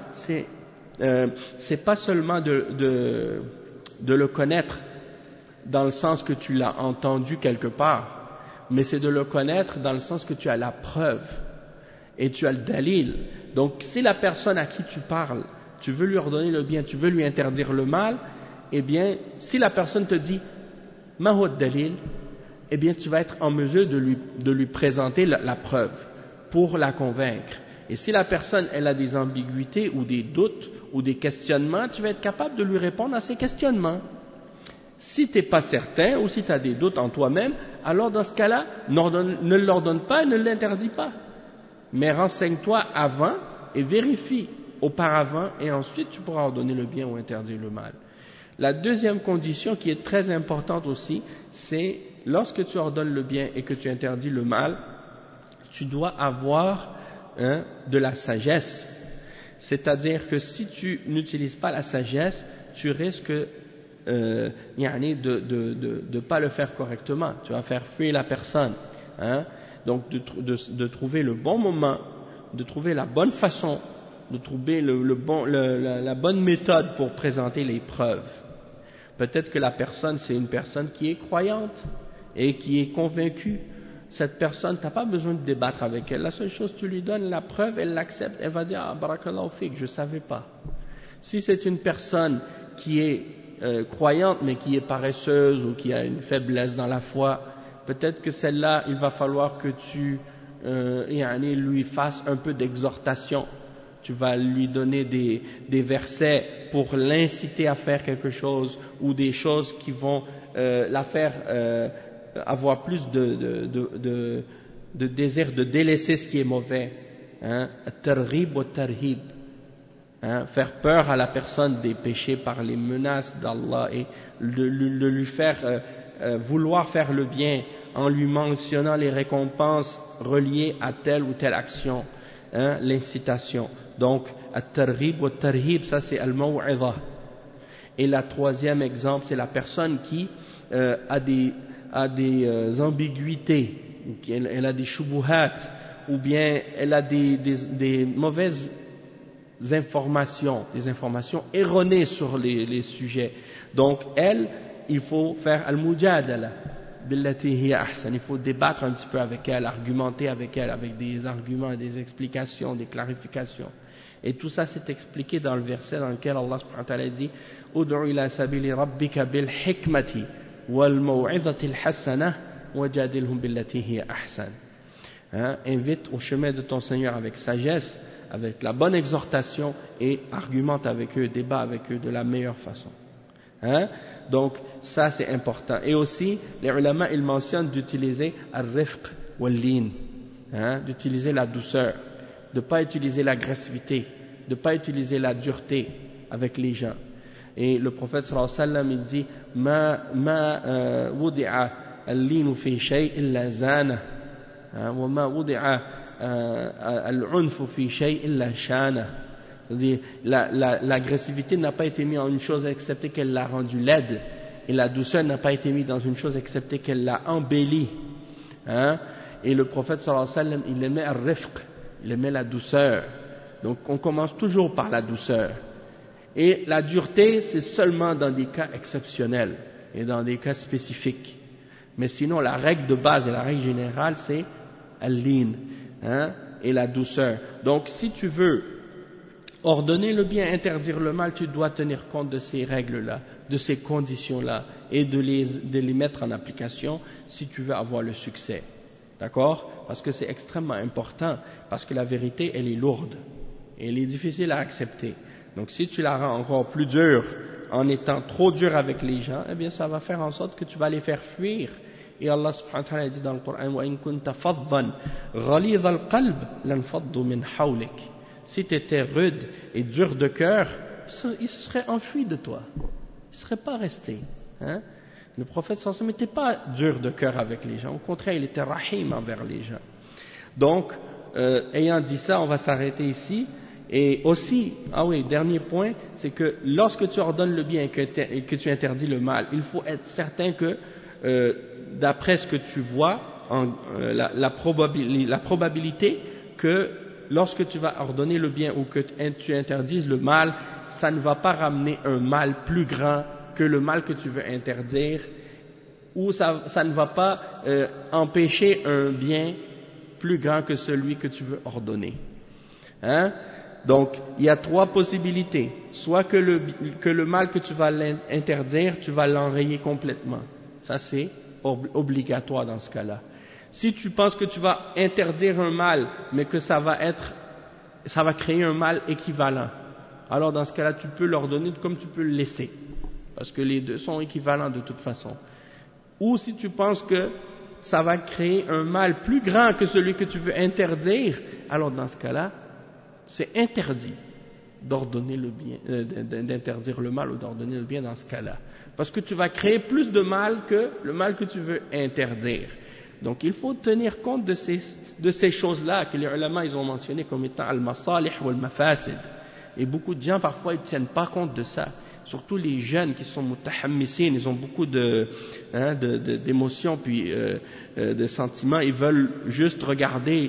c'est pas seulement de le connaître dans le sens que tu l'as entendu quelque part, mais c'est de le connaître dans le sens que tu as la preuve et tu as le dalil. Donc si la personne à qui tu parles, tu veux lui ordonner le bien, tu veux lui interdire le mal, eh bien si la personne te dit ma huwa dalil, eh bien tu vas être en mesure de lui présenter la preuve pour la convaincre. Et si la personne elle a des ambiguïtés ou des doutes ou des questionnements, tu vas être capable de lui répondre à ces questionnements. Si tu n'es pas certain ou si tu as des doutes en toi-même, alors dans ce cas-là, ne l'ordonne pas et ne l'interdis pas. Mais renseigne-toi avant et vérifie auparavant, et ensuite tu pourras ordonner le bien ou interdire le mal. La deuxième condition qui est très importante aussi, c'est lorsque tu ordonnes le bien et que tu interdis le mal, tu dois avoir de la sagesse. C'est-à-dire que si tu n'utilises pas la sagesse, tu risques de pas le faire correctement. Tu vas faire fuir la personne. Hein? Donc de trouver le bon moment, de trouver la bonne façon, de trouver la bonne méthode pour présenter les preuves. Peut-être que la personne, c'est une personne qui est croyante et qui est convaincue. Cette personne, tu n'as pas besoin de débattre avec elle. La seule chose, tu lui donnes la preuve, elle l'accepte, elle va dire « Ah, barakallahu fik, je ne savais pas ». Si c'est une personne qui est croyante mais qui est paresseuse ou qui a une faiblesse dans la foi, peut-être que celle-là, il va falloir que tu lui fasses un peu d'exhortation. Tu vas lui donner des versets pour l'inciter à faire quelque chose ou des choses qui vont la faire avoir plus de désir de délaisser ce qui est mauvais. Targhib wa tarhib. Faire peur à la personne des péchés par les menaces d'Allah et de lui faire vouloir faire le bien en lui mentionnant les récompenses reliées à telle ou telle action, l'incitation. Donc, at-targhib wa tarhib, ça c'est al-maw'idha. Et la troisième exemple, c'est la personne qui a des ambiguïtés, elle a des shubuhat, ou bien elle a des mauvaises informations, des informations erronées sur les sujets. Donc, il faut faire al-mujadala, billati hiya ahsan. Il faut débattre un petit peu avec elle, argumenter avec elle, avec des arguments, des explications, des clarifications. Et tout ça, c'est expliqué dans le verset dans lequel Allah subhanahu wa ta'ala dit « Ud'u ila sabili rabbika bil hikmati wal maw'izati al-hasanah wajadilhum billati hiya ahsan » Invite au chemin de ton Seigneur avec sagesse, avec la bonne exhortation et argumente avec eux, débat avec eux de la meilleure façon. Donc ça c'est important. Et aussi les ulama ils mentionnent d'utiliser al-rifq wal-lin, d'utiliser la douceur, de ne pas utiliser l'agressivité, de ne pas utiliser la dureté avec les gens. Et le prophète sallallahu alayhi wa sallam il dit ma wudi'a al-lin fi shay' illa zana wa ma wudi'a al-unf fi shay' illa shana. C'est-à-dire, l'agressivité n'a pas été mise en une chose excepté qu'elle l'a rendue laide, et la douceur n'a pas été mise dans une chose excepté qu'elle l'a embellie. Et le prophète sallallahu alayhi wa sallam, il aimait al-rifq, il aimait la douceur. Donc on commence toujours par la douceur. Et la dureté, c'est seulement dans des cas exceptionnels et dans des cas spécifiques. Mais sinon, la règle de base et la règle générale, c'est al-lin, et la douceur. Donc si tu veux ordonner le bien, interdire le mal, tu dois tenir compte de ces règles-là, de ces conditions-là, et de les mettre en application si tu veux avoir le succès. D'accord? Parce que c'est extrêmement important, parce que la vérité, elle est lourde, et elle est difficile à accepter. Donc si tu la rends encore plus dure, en étant trop dur avec les gens, eh bien ça va faire en sorte que tu vas les faire fuir. Et Allah subhanahu wa ta'ala dit dans le Coran, وَإِن كُنْتَ فَضًّا غَلِيظَ الْقَلْبِ لَانْفَضُّوا مِنْ حَوْلِكَ. Si tu étais rude et dur de cœur, il se serait enfui de toi. Il ne serait pas resté. Le prophète sallallahu n'était pas dur de cœur avec les gens. Au contraire, il était rahim envers les gens. Donc, ayant dit ça, on va s'arrêter ici. Et aussi, dernier point, c'est que lorsque tu ordonnes le bien et que tu interdis le mal, il faut être certain que, d'après ce que tu vois, la probabilité que lorsque tu vas ordonner le bien ou que tu interdises le mal, ça ne va pas ramener un mal plus grand que le mal que tu veux interdire, ou ça ne va pas empêcher un bien plus grand que celui que tu veux ordonner. Donc, il y a trois possibilités. Soit que le mal que tu vas interdire, tu vas l'enrayer complètement. Ça, c'est obligatoire dans ce cas-là. Si tu penses que tu vas interdire un mal, mais que ça va créer un mal équivalent, alors dans ce cas-là, tu peux l'ordonner comme tu peux le laisser. Parce que les deux sont équivalents de toute façon. Ou si tu penses que ça va créer un mal plus grand que celui que tu veux interdire, alors dans ce cas-là, c'est interdit d'ordonner le bien, d'interdire le mal ou d'ordonner le bien dans ce cas-là. Parce que tu vas créer plus de mal que le mal que tu veux interdire. Donc il faut tenir compte de ces choses-là que les ulama ils ont mentionné comme étant al-masalih ou al-mafasid. Et beaucoup de gens parfois ils ne tiennent pas compte de ça. surtout les jeunes qui sont mutahammisin, ils ont beaucoup d'émotions puis de sentiments, ils veulent juste regarder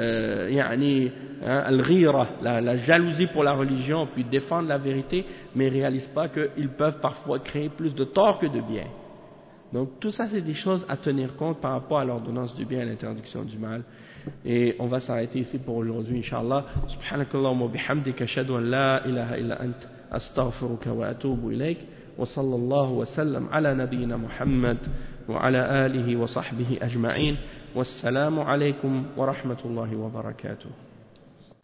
al-ghira, la jalousie pour la religion, puis défendre la vérité, mais ils ne réalisent pas qu'ils peuvent parfois créer plus de tort que de bien. Donc tout ça c'est des choses à tenir compte par rapport à l'ordonnance du bien et l'interdiction du mal. Et on va s'arrêter ici pour aujourd'hui, Inch'Allah. Subhanakallahumma bihamdika ashhadu an la ilaha illa ant astaghfiruka wa atubu ilayk wa sallallahu wa sallam ala nabiyyina Muhammad wa ala alihi wa sahbihi ajma'in. Wassalamu alaykum wa rahmatullahi wa barakatuh.